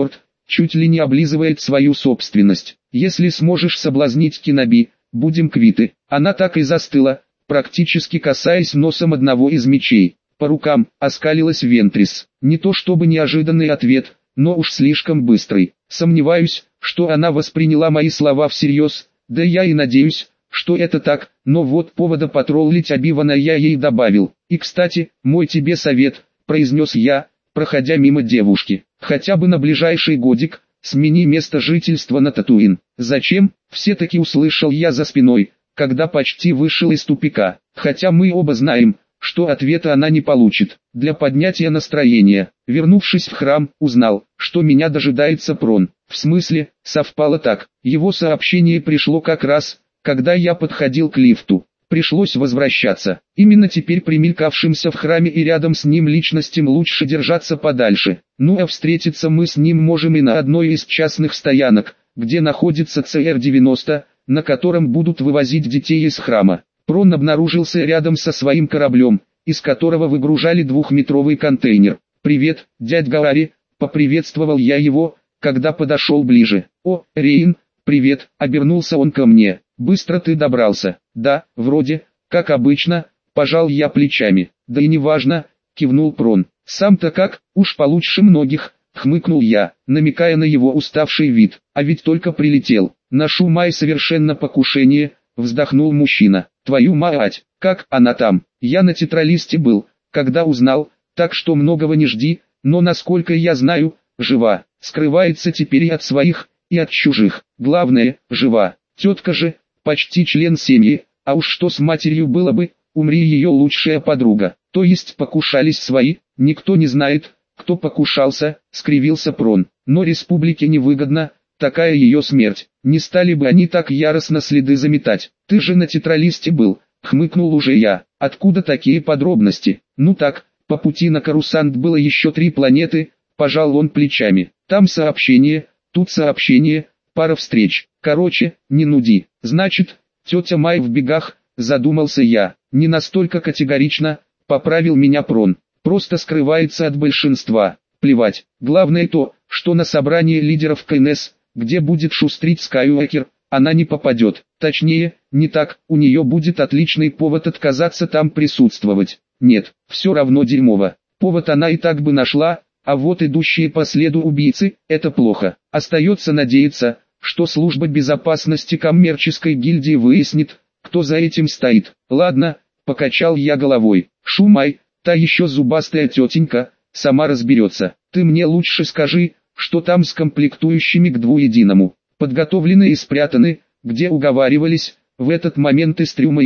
чуть ли не облизывает свою собственность. Если сможешь соблазнить Киноби, будем квиты. Она так и застыла, практически касаясь носом одного из мечей. По рукам, оскалилась Вентрис. Не то чтобы неожиданный ответ, но уж слишком быстрый. Сомневаюсь, что она восприняла мои слова всерьез, да я и надеюсь, что это так, но вот повода потроллить Оби-Вана я ей добавил. И кстати, мой тебе совет, произнес я, проходя мимо девушки. Хотя бы на ближайший годик, смени место жительства на Татуин. Зачем? Все-таки услышал я за спиной, когда почти вышел из тупика. Хотя мы оба знаем, что ответа она не получит. Для поднятия настроения, вернувшись в храм, узнал, что меня дожидается Прон. В смысле, совпало так. Его сообщение пришло как раз, когда я подходил к лифту. Пришлось возвращаться. Именно теперь примелькавшимся в храме и рядом с ним личностям лучше держаться подальше. Ну а встретиться мы с ним можем и на одной из частных стоянок, где находится ЦР-90, на котором будут вывозить детей из храма. Прон обнаружился рядом со своим кораблем, из которого выгружали двухметровый контейнер. «Привет, дядь Гаори», — поприветствовал я его, когда подошел ближе. «О, Рейн, привет», — обернулся он ко мне. «Быстро ты добрался?» «Да, вроде, как обычно», — пожал я плечами. «Да и неважно», — кивнул Прон. «Сам-то как, уж получше многих», — хмыкнул я, намекая на его уставший вид. «А ведь только прилетел. На Шумай совершенно покушение», — вздохнул мужчина. «Твою мать, как она там? Я на тетралисте был, когда узнал, так что многого не жди, но насколько я знаю, жива. Скрывается теперь и от своих, и от чужих. Главное, жива. Тетка же, почти член семьи, а уж что с матерью было бы, умри ее лучшая подруга. То есть покушались свои, никто не знает, кто покушался», — скривился Прон. «Но республике невыгодно, такая ее смерть. Не стали бы они так яростно следы заметать. Ты же на тетралисте был», — хмыкнул уже я. «Откуда такие подробности?» «Ну так, по пути на Карусант было еще 3 планеты», — пожал он плечами. «Там сообщение, тут сообщение, пара встреч. Короче, не нуди». «Значит, тетя Май в бегах», — задумался я. «Не настолько категорично», — поправил меня Прон. «Просто скрывается от большинства. Плевать. Главное то, что на собрание лидеров КНС, где будет шустрить Скайуокер, она не попадет. Точнее, не так, у нее будет отличный повод отказаться там присутствовать. Нет, все равно дерьмово. Повод она и так бы нашла, а вот идущие по следу убийцы, это плохо. Остается надеяться, что служба безопасности коммерческой гильдии выяснит, кто за этим стоит. Ладно, покачал я головой. Шумай, та еще зубастая тетенька, сама разберется. Ты мне лучше скажи, что там с комплектующими к двуединому. Подготовлены и спрятаны, где уговаривались. В этот момент из трюма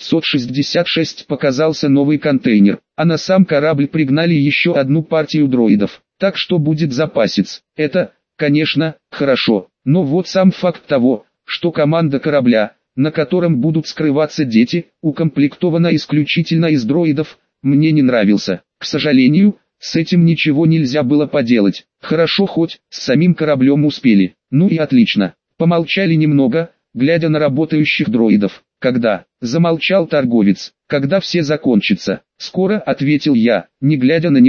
Ив-666 показался новый контейнер, а на сам корабль пригнали еще одну партию дроидов. Так что будет запасец. Это, конечно, хорошо, но вот сам факт того, что команда корабля, на котором будут скрываться дети, укомплектована исключительно из дроидов, мне не нравился. К сожалению, с этим ничего нельзя было поделать. Хорошо хоть с самим кораблем успели. Ну и отлично. Помолчали немного, глядя на работающих дроидов. «Когда?» — замолчал торговец. «Когда все закончится?» «Скоро», — ответил я, не глядя на него.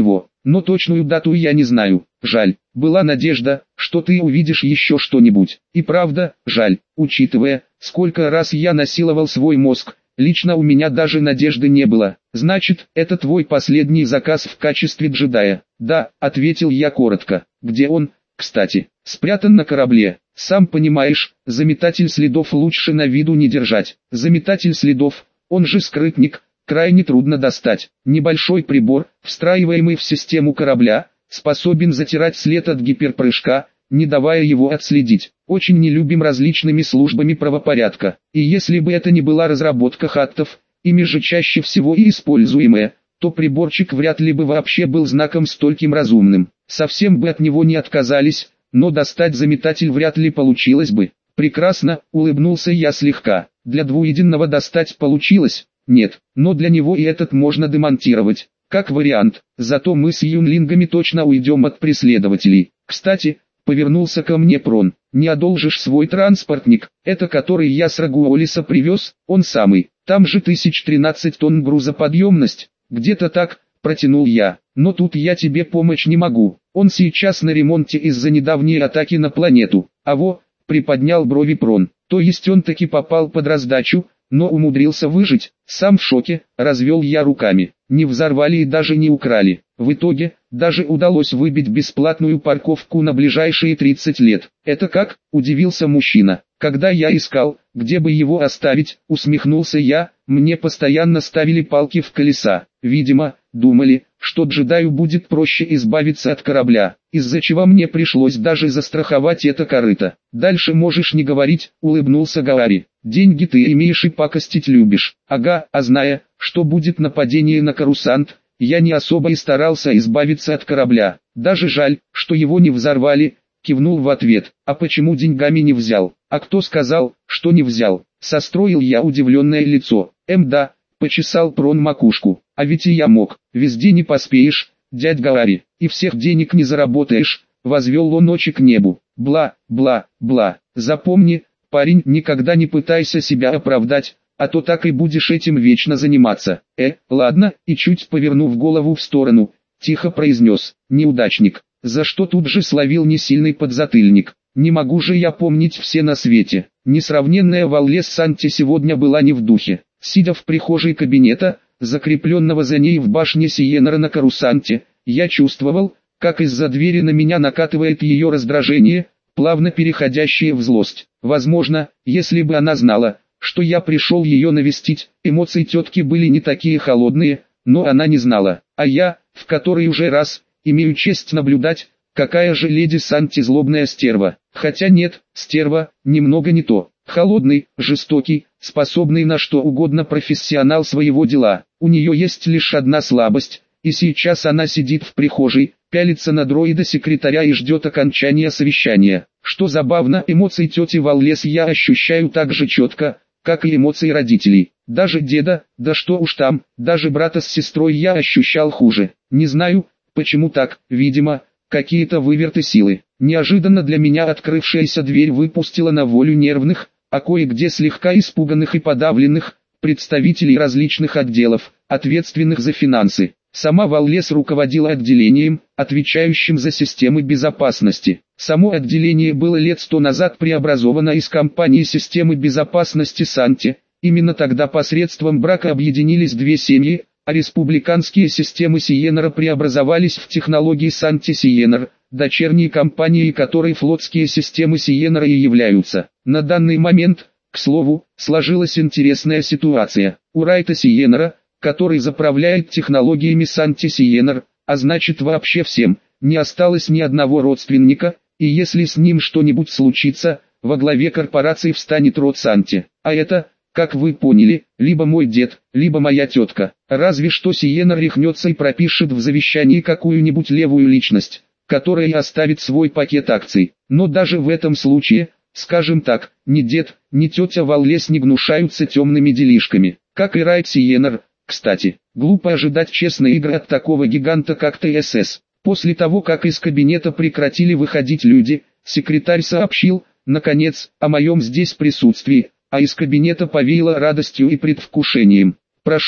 но точную дату я не знаю. Жаль, была надежда, что ты увидишь еще что-нибудь. И правда, жаль, учитывая, сколько раз я насиловал свой мозг, лично у меня даже надежды не было. Значит, это твой последний заказ в качестве джедая? Да, ответил я коротко. Где он, кстати? Спрятан на корабле. Сам понимаешь, заметатель следов лучше на виду не держать. Заметатель следов, он же скрытник, крайне трудно достать. Небольшой прибор, встраиваемый в систему корабля, способен затирать след от гиперпрыжка, не давая его отследить. Очень не любим различными службами правопорядка. И если бы это не была разработка хаттов, ими же чаще всего и используемая, то приборчик вряд ли бы вообще был знаком стольким разумным. Совсем бы от него не отказались, но достать заметатель вряд ли получилось бы. Прекрасно, улыбнулся я слегка. Для двуединого достать получилось? Нет, но для него и этот можно демонтировать. Как вариант, зато мы с юнлингами точно уйдем от преследователей. Кстати, повернулся ко мне Прон. Не одолжишь свой транспортник, это который я с Рагуолиса привез, он самый. Там же 1013 тонн грузоподъемность, где-то так, протянул я. Но тут я тебе помочь не могу, он сейчас на ремонте из-за недавней атаки на планету. Приподнял брови Прон. То есть он таки попал под раздачу, но умудрился выжить. Сам в шоке, развел я руками. Не взорвали и даже не украли. В итоге, даже удалось выбить бесплатную парковку на ближайшие 30 лет. Это как? Удивился мужчина. Когда я искал, где бы его оставить, усмехнулся я, мне постоянно ставили палки в колеса. Видимо, думали, что джедаю будет проще избавиться от корабля, из-за чего мне пришлось даже застраховать это корыто. Дальше можешь не говорить, улыбнулся Гаори. Деньги ты имеешь и пакостить любишь. Ага, а зная, что будет нападение на Корусант, я не особо и старался избавиться от корабля. Даже жаль, что его не взорвали, кивнул в ответ. А почему деньгами не взял? А кто сказал, что не взял? Состроил я удивленное лицо. Да, почесал Прон макушку. А ведь и я мог. Везде не поспеешь, дядь Гаори, и всех денег не заработаешь. Возвел он очи к небу. Бла, бла, бла. Запомни, парень, никогда не пытайся себя оправдать, а то так и будешь этим вечно заниматься. Ладно, и чуть повернув голову в сторону, тихо произнес, неудачник, за что тут же словил несильный подзатыльник. Не могу же я помнить все на свете. Несравненная Валлес Санти сегодня была не в духе. Сидя в прихожей кабинета, закрепленного за ней в башне Сиенера на Корусанте, я чувствовал, как из-за двери на меня накатывает ее раздражение, плавно переходящее в злость. Возможно, если бы она знала, что я пришел ее навестить, эмоции тетки были не такие холодные, но она не знала. А я, в который уже раз, имею честь наблюдать, какая же леди Санти злобная стерва. Хотя нет, стерва, немного не то. Холодный, жестокий, способный на что угодно профессионал своего дела. У нее есть лишь одна слабость, и сейчас она сидит в прихожей, пялится на дроида-секретаря и ждет окончания совещания. Что забавно, эмоции тети Валлес я ощущаю так же четко, как и эмоции родителей. Даже деда, да что уж там, даже брата с сестрой я ощущал хуже. Не знаю, почему так, видимо, какие-то выверты силы. Неожиданно для меня открывшаяся дверь выпустила на волю нервных, а кое-где слегка испуганных и подавленных, представителей различных отделов, ответственных за финансы. Сама Валлес руководила отделением, отвечающим за системы безопасности. Само отделение было лет 100 назад преобразовано из компании системы безопасности Санти. Именно тогда посредством брака объединились две семьи, а республиканские системы Сиенера преобразовались в технологии Санти Сиенер, дочерней компанией которой флотские системы Сиенера и являются. На данный момент, к слову, сложилась интересная ситуация. У Райта Сиенера, который заправляет технологиями Санти Сиенер, а значит вообще всем, не осталось ни одного родственника, и если с ним что-нибудь случится, во главе корпорации встанет род Санти. А это, как вы поняли, либо мой дед, либо моя тетка. Разве что Сиенер рехнется и пропишет в завещании какую-нибудь левую личность, которая и оставит свой пакет акций. Но даже в этом случае, скажем так, ни дед, ни тетя Валлес не гнушаются темными делишками, как и Райт Сиенер. Кстати, глупо ожидать честной игры от такого гиганта как ТСС. После того, как из кабинета прекратили выходить люди, секретарь сообщил, наконец, о моем здесь присутствии, а из кабинета повеяло радостью и предвкушением. «Прошу,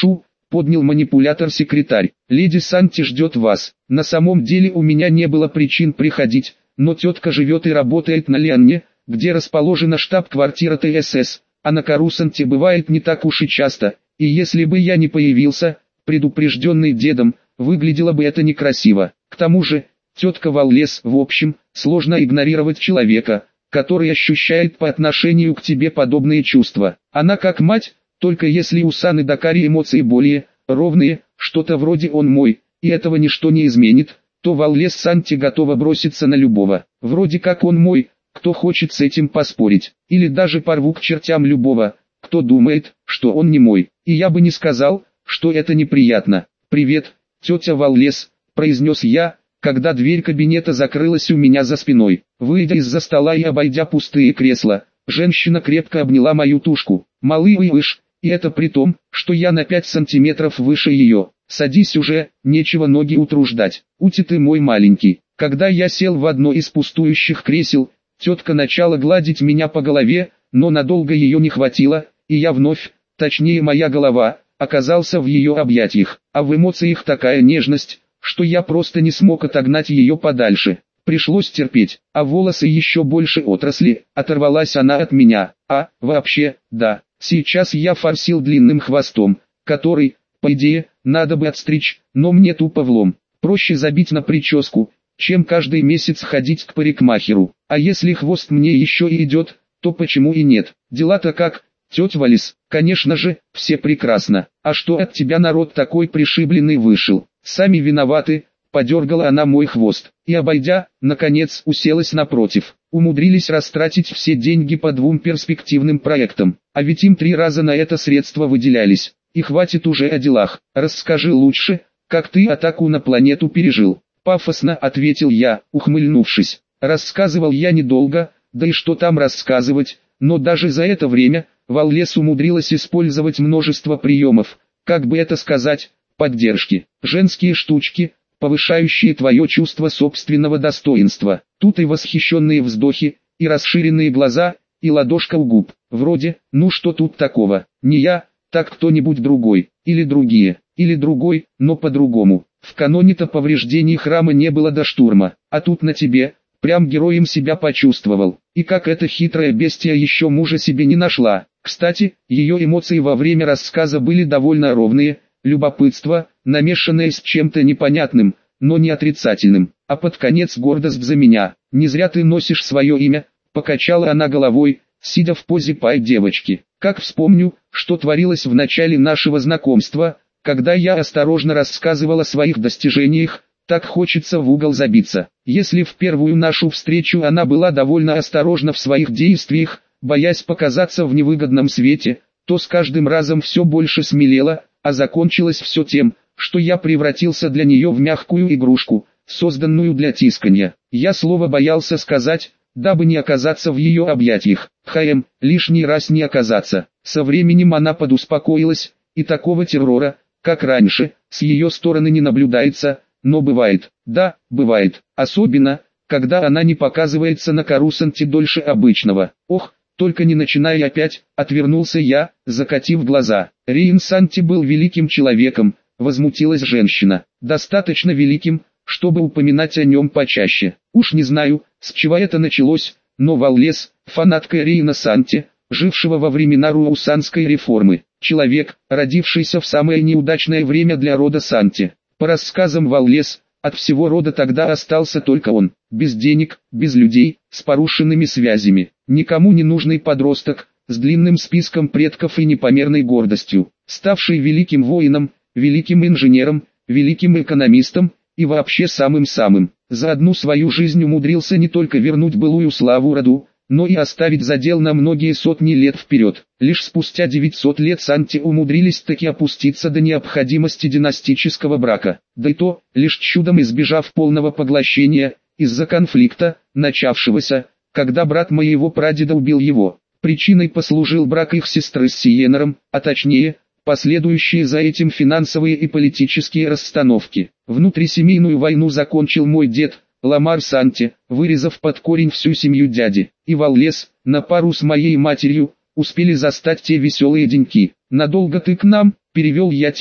поднял манипулятор-секретарь. «Леди Санти ждет вас. На самом деле у меня не было причин приходить, но тетка живет и работает на Лианне, где расположена штаб-квартира ТСС, а на Карусанте бывает не так уж и часто, и если бы я не появился, предупрежденный дедом, выглядело бы это некрасиво. К тому же, тетка Валлес, в общем, сложно игнорировать человека, который ощущает по отношению к тебе подобные чувства. Она как мать, только если у Саны Дакари эмоции более ровные, что-то вроде «он мой», и этого ничто не изменит, то Валлес Санти готова броситься на любого. Вроде как «он мой», кто хочет с этим поспорить, или даже порву к чертям любого, кто думает, что он не мой. И я бы не сказал, что это неприятно. «Привет, тетя Валлес», произнес я, когда дверь кабинета закрылась у меня за спиной. Выйдя из-за стола и обойдя пустые кресла, женщина крепко обняла мою тушку. «Малыш, и это при том, что я на 5 сантиметров выше ее. Садись уже, нечего ноги утруждать. Ути ты мой маленький». Когда я сел в одно из пустующих кресел, тетка начала гладить меня по голове, но надолго ее не хватило, и я вновь, точнее моя голова, оказался в ее объятиях. А в эмоциях такая нежность, что я просто не смог отогнать ее подальше. Пришлось терпеть, а волосы еще больше отросли, оторвалась она от меня. А, вообще, да, сейчас я форсил длинным хвостом, который, по идее, надо бы отстричь, но мне тупо влом. Проще забить на прическу, чем каждый месяц ходить к парикмахеру. А если хвост мне еще и идет, то почему и нет? Дела-то как, тетя Валис? Конечно же, все прекрасно. А что от тебя народ такой пришибленный вышел? Сами виноваты, подергала она мой хвост, и обойдя, наконец уселась напротив. Умудрились растратить все деньги по 2 перспективным проектам, а ведь им 3 раза на это средства выделялись. И хватит уже о делах, расскажи лучше, как ты атаку на планету пережил. Пафосно ответил я, ухмыльнувшись. Рассказывал я недолго, да и что там рассказывать, но даже за это время Валлес умудрилась использовать множество приемов, как бы это сказать, поддержки, женские штучки, повышающие твое чувство собственного достоинства. Тут и восхищенные вздохи, и расширенные глаза, и ладошка у губ. Вроде, ну что тут такого, не я, так кто-нибудь другой, или другие, или другой, но по-другому. В каноне-то повреждений храма не было до штурма, а тут на тебе, прям героем себя почувствовал. И как эта хитрая бестия еще мужа себе не нашла. Кстати, ее эмоции во время рассказа были довольно ровные, любопытство, намешанное с чем-то непонятным, но не отрицательным, а под конец гордость за меня. «Не зря ты носишь свое имя», — покачала она головой, сидя в позе пай-девочки. Как вспомню, что творилось в начале нашего знакомства, когда я осторожно рассказывал о своих достижениях, так хочется в угол забиться. Если в первую нашу встречу она была довольно осторожна в своих действиях, боясь показаться в невыгодном свете, то с каждым разом все больше смелела, а закончилось все тем, что я превратился для нее в мягкую игрушку, созданную для тисканья. Я слово боялся сказать, дабы не оказаться в ее объятиях. Лишний раз не оказаться. Со временем она подуспокоилась, и такого террора, как раньше, с ее стороны не наблюдается, но бывает. Да, бывает. Особенно, когда она не показывается на Карусанте дольше обычного. Ох, только не начинай опять, отвернулся я, закатив глаза. Риин Санти был великим человеком, возмутилась женщина. Достаточно великим, чтобы упоминать о нем почаще. Уж не знаю, с чего это началось, но Валлес, фанатка Риина Санти, жившего во времена Руаусанской реформы, человек, родившийся в самое неудачное время для рода Санти. По рассказам Валлес, от всего рода тогда остался только он, без денег, без людей, с порушенными связями, никому не нужный подросток, с длинным списком предков и непомерной гордостью, ставший великим воином, великим инженером, великим экономистом, и вообще самым-самым. За одну свою жизнь умудрился не только вернуть былую славу роду, но и оставить задел на многие сотни лет вперед. Лишь спустя 900 лет Санти умудрились таки опуститься до необходимости династического брака, да и то, лишь чудом избежав полного поглощения, из-за конфликта, начавшегося, когда брат моего прадеда убил его. Причиной послужил брак их сестры с Сиенером, а точнее, последующие за этим финансовые и политические расстановки. Внутрисемейную войну закончил мой дед, Ламар Санти, вырезав под корень всю семью дяди, и Валлес, на пару с моей матерью, успели застать те веселые деньки. «Надолго ты к нам?» – перевел я тему.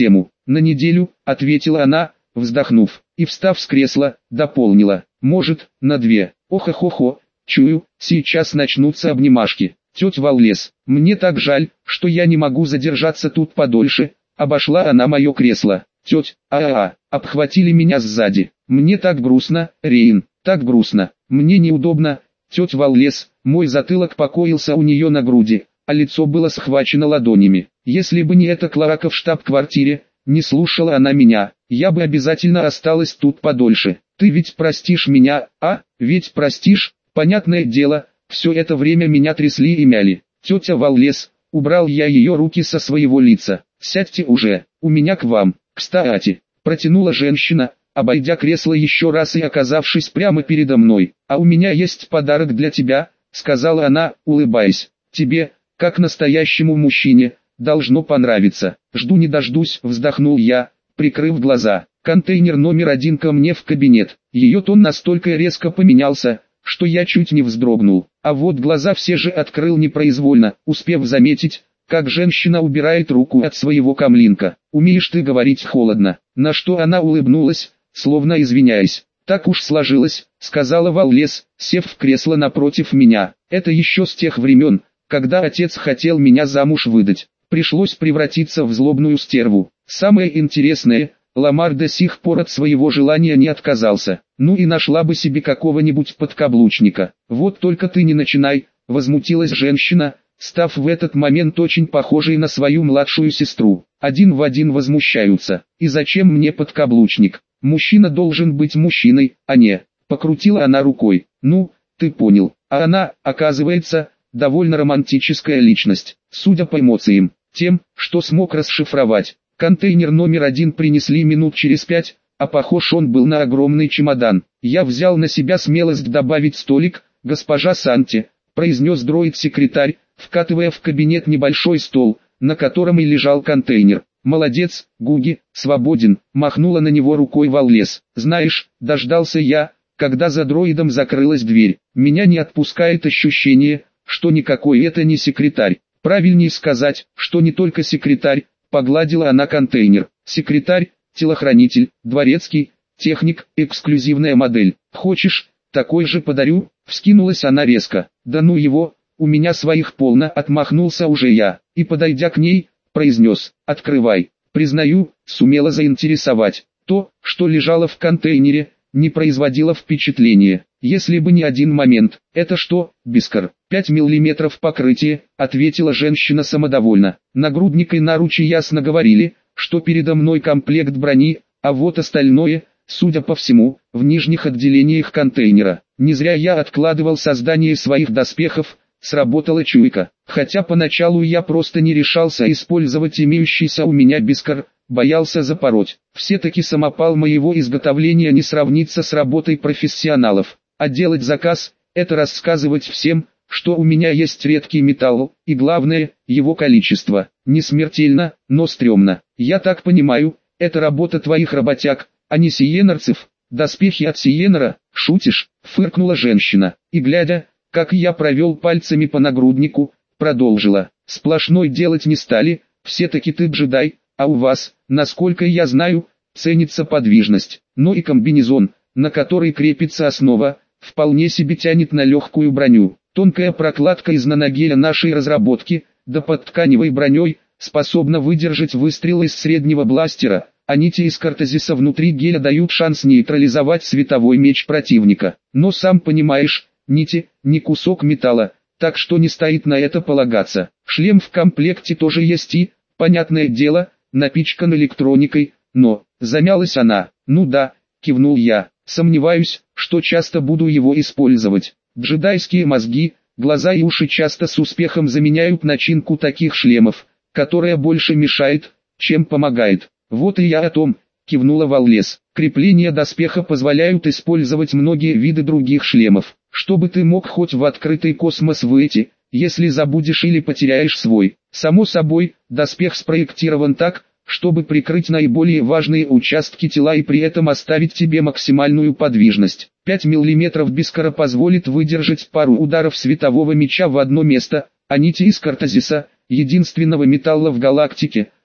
На неделю, ответила она, вздохнув, и встав с кресла, дополнила. Может, на 2. Ох-охо-хо, чую, сейчас начнутся обнимашки. Тетя Валлес, мне так жаль, что я не могу задержаться тут подольше. Обошла она мое кресло. Тетя, обхватили меня сзади. Мне так грустно, Рейн, так грустно. Мне неудобно. Тетя Валлес, мой затылок покоился у нее на груди, а лицо было схвачено ладонями. Если бы не эта клоака в штаб-квартире, не слушала она меня, я бы обязательно осталась тут подольше. Ты ведь простишь меня, ведь простишь? Понятное дело, все это время меня трясли и мяли. Тетя Валлес, убрал я ее руки со своего лица. Сядьте уже, у меня к вам. Кстати, протянула женщина, обойдя кресло еще раз и оказавшись прямо передо мной. А у меня есть подарок для тебя, сказала она, улыбаясь. Тебе, как настоящему мужчине, должно понравиться. Жду не дождусь, вздохнул я, прикрыв глаза. Контейнер номер 1 ко мне в кабинет. Ее тон настолько резко поменялся, что я чуть не вздрогнул. А вот глаза все же открыл непроизвольно, успев заметить, как женщина убирает руку от своего камлинка. «Умеешь ты говорить холодно», на что она улыбнулась, словно извиняясь. «Так уж сложилось», сказала Валлес, сев в кресло напротив меня. «Это еще с тех времен, когда отец хотел меня замуж выдать. Пришлось превратиться в злобную стерву. Самое интересное, Ламар до сих пор от своего желания не отказался. Ну и нашла бы себе какого-нибудь подкаблучника. Вот только ты не начинай», возмутилась женщина, став в этот момент очень похожей на свою младшую сестру. Один в один возмущаются. «И зачем мне подкаблучник? Мужчина должен быть мужчиной, а не...» Покрутила она рукой. «Ну, ты понял». А она, оказывается, довольно романтическая личность, судя по эмоциям, тем, что смог расшифровать. Контейнер номер 1 принесли минут через 5, а похож он был на огромный чемодан. Я взял на себя смелость добавить столик, госпожа Санти, произнес дроид-секретарь, вкатывая в кабинет небольшой стол, на котором и лежал контейнер. «Молодец, Гуги, свободен», махнула на него рукой Валлес. «Знаешь, дождался я, когда за дроидом закрылась дверь. Меня не отпускает ощущение, что никакой это не секретарь. Правильнее сказать, что не только секретарь», погладила она контейнер. «Секретарь, телохранитель, дворецкий, техник, эксклюзивная модель. Хочешь, такой же подарю?» Вскинулась она резко. «Да ну его, у меня своих полно», отмахнулся уже я, и подойдя к ней, произнес: «Открывай». Признаю, сумела заинтересовать. То, что лежало в контейнере, не производило впечатления. Если бы не один момент. «Это что, Бискар?» 5 миллиметров покрытия, ответила женщина самодовольно. Нагрудник и наручи ясно говорили, что передо мной комплект брони, а вот остальное, судя по всему, в нижних отделениях контейнера. Не зря я откладывал создание своих доспехов, сработала чуйка. Хотя поначалу я просто не решался использовать имеющийся у меня Бискар, боялся запороть. Все-таки самопал моего изготовления не сравнится с работой профессионалов. А делать заказ – это рассказывать всем, что у меня есть редкий металл, и главное, его количество. Не смертельно, но стрёмно. Я так понимаю, это работа твоих работяг, а не сиенарцев. Доспехи от сиенара, шутишь? Фыркнула женщина, и глядя, как я провел пальцами по нагруднику, продолжила. Сплошной делать не стали, все-таки ты джедай, а у вас, насколько я знаю, ценится подвижность. Но и комбинезон, на который крепится основа, вполне себе тянет на легкую броню. Тонкая прокладка из наногеля нашей разработки, да под тканевой броней, способна выдержать выстрел из среднего бластера, а нити из картезиса внутри геля дают шанс нейтрализовать световой меч противника. Но сам понимаешь, нити – не кусок металла, так что не стоит на это полагаться. Шлем в комплекте тоже есть и, понятное дело, напичкан электроникой, но, замялась она. «Ну да», кивнул я, сомневаюсь, что часто буду его использовать. Джедайские мозги, глаза и уши часто с успехом заменяют начинку таких шлемов, которая больше мешает, чем помогает. «Вот и я о том», кивнула Валлес. «Крепления доспеха позволяют использовать многие виды других шлемов, чтобы ты мог хоть в открытый космос выйти, если забудешь или потеряешь свой. Само собой, доспех спроектирован так, чтобы прикрыть наиболее важные участки тела и при этом оставить тебе максимальную подвижность. 5 мм Бискара позволит выдержать пару ударов светового меча в одно место, а нити из картезиса, единственного металла в галактике,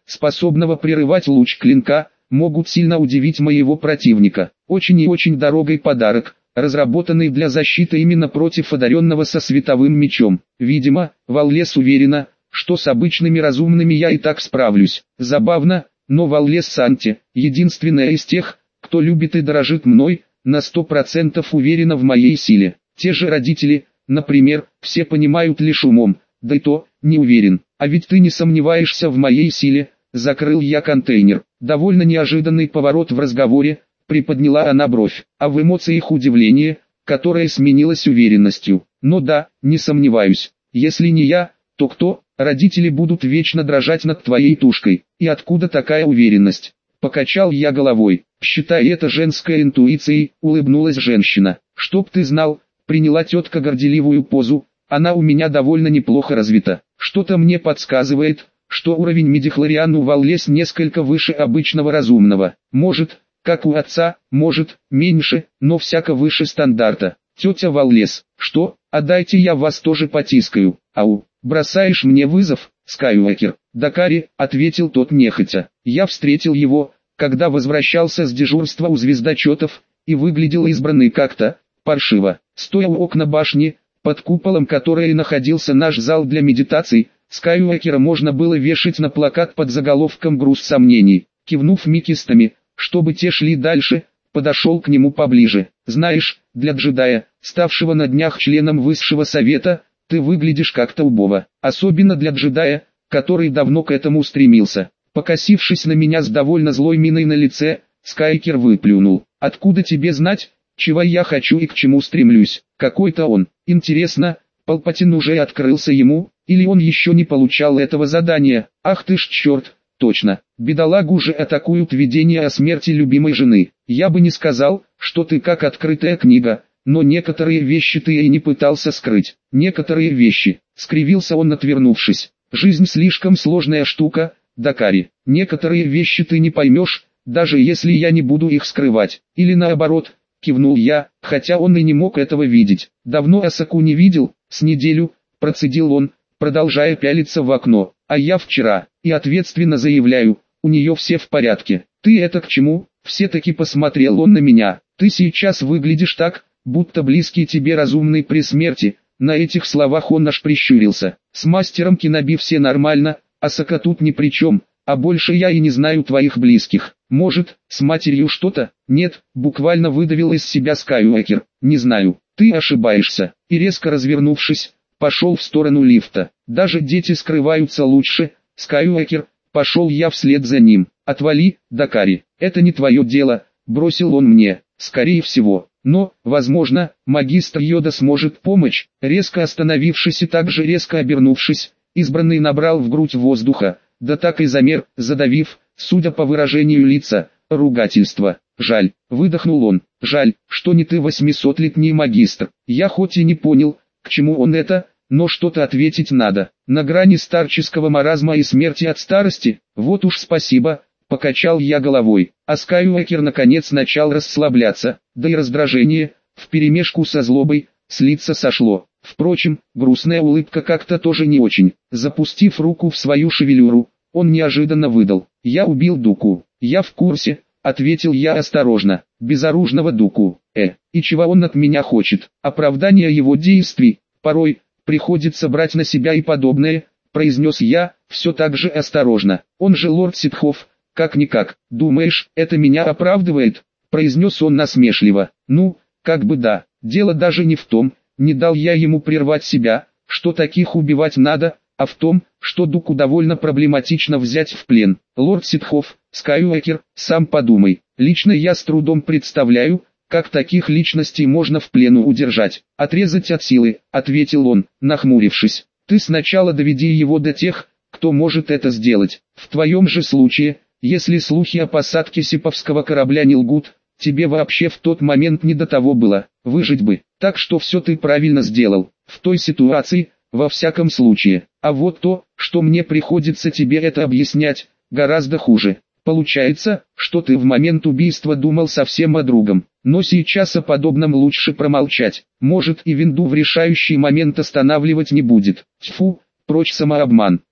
способного прерывать луч клинка, могут сильно удивить моего противника. Очень и очень дорогой подарок, разработанный для защиты именно против одаренного со световым мечом. Видимо, Валлес уверена, что с обычными разумными я и так справлюсь. Забавно, но Валлес Санти, единственная из тех, кто любит и дорожит мной, на 100% уверена в моей силе. Те же родители, например, все понимают лишь умом, да и то, не уверен. А ведь ты не сомневаешься в моей силе. Закрыл я контейнер. Довольно неожиданный поворот в разговоре, приподняла она бровь, а в эмоциях удивление, которое сменилось уверенностью. Но да, не сомневаюсь, если не я, то кто? Родители будут вечно дрожать над твоей тушкой. И откуда такая уверенность? Покачал я головой. Считай это женской интуицией, улыбнулась женщина. Чтоб ты знал, приняла тетка горделивую позу, она у меня довольно неплохо развита. Что-то мне подсказывает, что уровень мидихлориан у Валлес несколько выше обычного разумного. Может, как у отца, может, меньше, но всяко выше стандарта. Тетя Валлес, что? А дайте я вас тоже потискаю. Ау, бросаешь мне вызов, Скайуокер? Дакари, ответил тот нехотя. Я встретил его, когда возвращался с дежурства у звездочетов, и выглядел избранный как-то паршиво. Стоя у окна башни, под куполом которой находился наш зал для медитаций, Скайуокера можно было вешать на плакат под заголовком «Груз сомнений». Кивнув микистами, чтобы те шли дальше, подошел к нему поближе. Знаешь, для джедая, ставшего на днях членом высшего совета, ты выглядишь как-то убого. Особенно для джедая, который давно к этому стремился. Покосившись на меня с довольно злой миной на лице, Скайкер выплюнул. Откуда тебе знать, чего я хочу и к чему стремлюсь? Какой-то он. Интересно, Палпатин уже открылся ему, или он еще не получал этого задания? Ах ты ж черт, точно. Бедолагу же атакуют видения о смерти любимой жены. Я бы не сказал, что ты как открытая книга, но некоторые вещи ты и не пытался скрыть. Некоторые вещи, скривился он, отвернувшись. Жизнь слишком сложная штука, Дакари. Некоторые вещи ты не поймешь, даже если я не буду их скрывать. Или наоборот, кивнул я, хотя он и не мог этого видеть. Давно Асаку не видел, с неделю, процедил он, продолжая пялиться в окно. А я вчера, и ответственно заявляю, у нее все в порядке. Ты это к чему? Все-таки посмотрел он на меня. Ты сейчас выглядишь так, будто близкий тебе разумный при смерти. На этих словах он аж прищурился. С мастером Киноби все нормально, Асака тут ни при чем, а больше я и не знаю твоих близких. Может, с матерью что-то? Нет, буквально выдавил из себя Скайуокер. Не знаю, ты ошибаешься. И резко развернувшись, пошел в сторону лифта. Даже дети скрываются лучше, Скайуокер, пошел я вслед за ним. Отвали, Дакари, это не твое дело, бросил он мне, скорее всего. Но, возможно, магистр Йода сможет помочь. Резко остановившись и также резко обернувшись, избранный набрал в грудь воздуха, да так и замер, задавив, судя по выражению лица, ругательство. Жаль, выдохнул он, жаль, что не ты 800-летний магистр. Я хоть и не понял, к чему он это, но что-то ответить надо. На грани старческого маразма и смерти от старости, вот уж спасибо, покачал я головой. А Скайуокер наконец начал расслабляться, да и раздражение, вперемешку со злобой, с лица сошло. Впрочем, грустная улыбка как-то тоже не очень. Запустив руку в свою шевелюру, он неожиданно выдал: «Я убил Дуку». «Я в курсе», — ответил я осторожно, — «безоружного Дуку». И чего он от меня хочет? Оправдание его действий, порой, приходится брать на себя и подобное, произнес я, все так же осторожно. Он же лорд Ситхов, как-никак. Думаешь, это меня оправдывает? Произнес он насмешливо. Ну, как бы да, дело даже не в том, не дал я ему прервать себя, что таких убивать надо, а в том, что Дуку довольно проблематично взять в плен. Лорд Ситхов, Скайуокер, сам подумай. Лично я с трудом представляю, как таких личностей можно в плену удержать. Отрезать от силы, ответил он, нахмурившись. Ты сначала доведи его до тех, кто может это сделать. В твоем же случае, если слухи о посадке сиповского корабля не лгут, тебе вообще в тот момент не до того было, выжить бы. Так что все ты правильно сделал, в той ситуации, во всяком случае. А вот то, что мне приходится тебе это объяснять, гораздо хуже. Получается, что ты в момент убийства думал совсем о другом. Но сейчас о подобном лучше промолчать. Может, и Винду в решающий момент останавливать не будет. Тьфу, прочь самообман.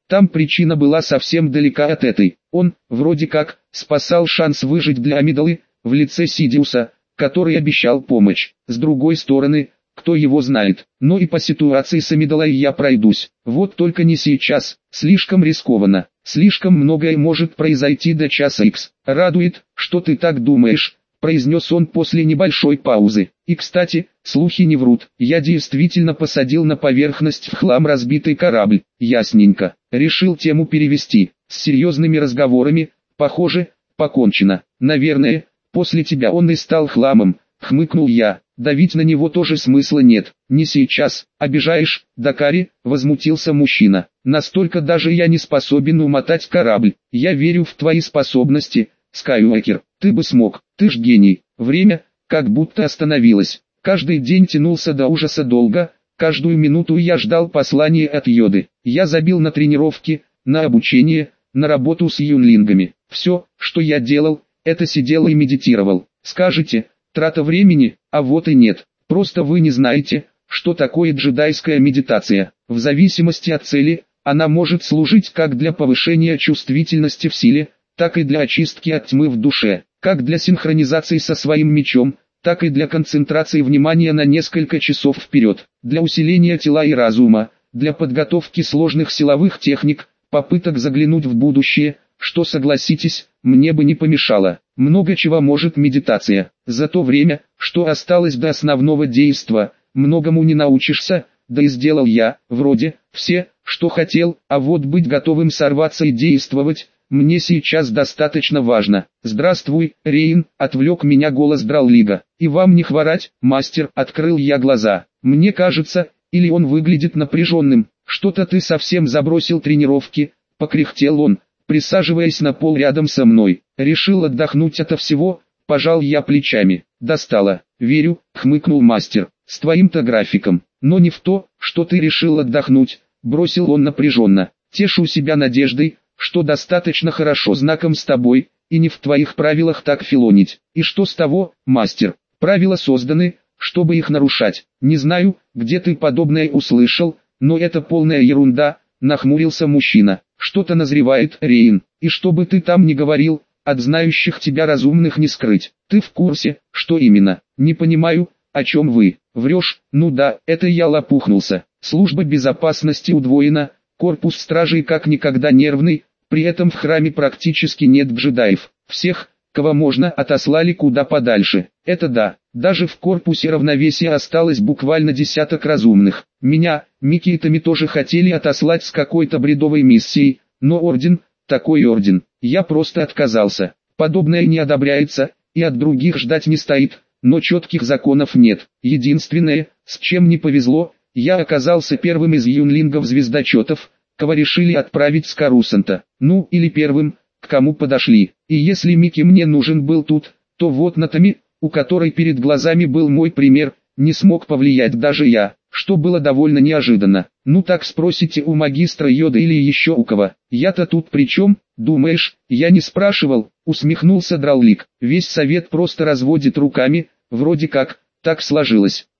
Там причина была совсем далека от этой. Он, вроде как, спасал шанс выжить для Амидалы, в лице Сидиуса, который обещал помощь. С другой стороны, кто его знает, но и по ситуации с Амидалой я пройдусь. Вот только не сейчас, слишком рискованно. Слишком многое может произойти до часа Икс. Радует, что ты так думаешь, произнес он после небольшой паузы. И кстати, слухи не врут. Я действительно посадил на поверхность в хлам разбитый корабль. Ясненько. Решил тему перевести. С серьезными разговорами, похоже, покончено. Наверное, после тебя он и стал хламом, хмыкнул я. Давить на него тоже смысла нет. Не сейчас. Обижаешь, Дакари, возмутился мужчина. Настолько даже я не способен умотать корабль. Я верю в твои способности, Скайуокер. Ты бы смог. Ты ж гений. Время, как будто остановилось. Каждый день тянулся до ужаса долго. Каждую минуту я ждал послания от Йоды. Я забил на тренировки, на обучение, на работу с юнлингами. Все, что я делал, это сидел и медитировал. Скажете, трата времени, а вот и нет. Просто вы не знаете, что такое джедайская медитация. В зависимости от цели, она может служить как для повышения чувствительности в силе, так и для очистки от тьмы в душе, как для синхронизации со своим мечом, так и для концентрации внимания на несколько часов вперед, для усиления тела и разума, для подготовки сложных силовых техник, попыток заглянуть в будущее, что, согласитесь, мне бы не помешало. Много чего может медитация. За то время, что осталось до основного действа, многому не научишься, да и сделал я, вроде, все, что хотел, а вот быть готовым сорваться и действовать, мне сейчас достаточно важно. Здравствуй, Рейн, отвлек меня голос Драллига. И вам не хворать, мастер, открыл я глаза. Мне кажется, или он выглядит напряженным. Что-то ты совсем забросил тренировки, покряхтел он, присаживаясь на пол рядом со мной. Решил отдохнуть ото всего, пожал я плечами. Достало, верю, хмыкнул мастер, с твоим-то графиком. Но не в то, что ты решил отдохнуть, бросил он напряженно. Тешу себя надеждой, что достаточно хорошо знаком с тобой, и не в твоих правилах так филонить. И что с того, мастер? Правила созданы, чтобы их нарушать. Не знаю, где ты подобное услышал, но это полная ерунда, нахмурился мужчина. Что-то назревает, Рейн, и что бы ты там ни говорил, от знающих тебя разумных не скрыть. Ты в курсе, что именно? Не понимаю, о чем вы. Врешь? Ну да, это я лопухнулся. Служба безопасности удвоена, корпус стражей как никогда нервный, при этом в храме практически нет джедаев. Всех, кого можно, отослали куда подальше. Это да, даже в корпусе равновесия осталось буквально десяток разумных. Меня, Микки и Тами тоже хотели отослать с какой-то бредовой миссией, но орден, такой орден, я просто отказался. Подобное не одобряется, и от других ждать не стоит, но четких законов нет. Единственное, с чем не повезло, я оказался первым из юнлингов-звездочетов, кого решили отправить с Карусанта. Ну, или первым, к кому подошли. И если Микки мне нужен был тут, то вот на Тами, у которой перед глазами был мой пример, не смог повлиять даже я, что было довольно неожиданно. Ну так спросите у магистра Йода или еще у кого. Я-то тут при чем, думаешь, я не спрашивал, усмехнулся Драллик. Весь совет просто разводит руками, вроде как, так сложилось.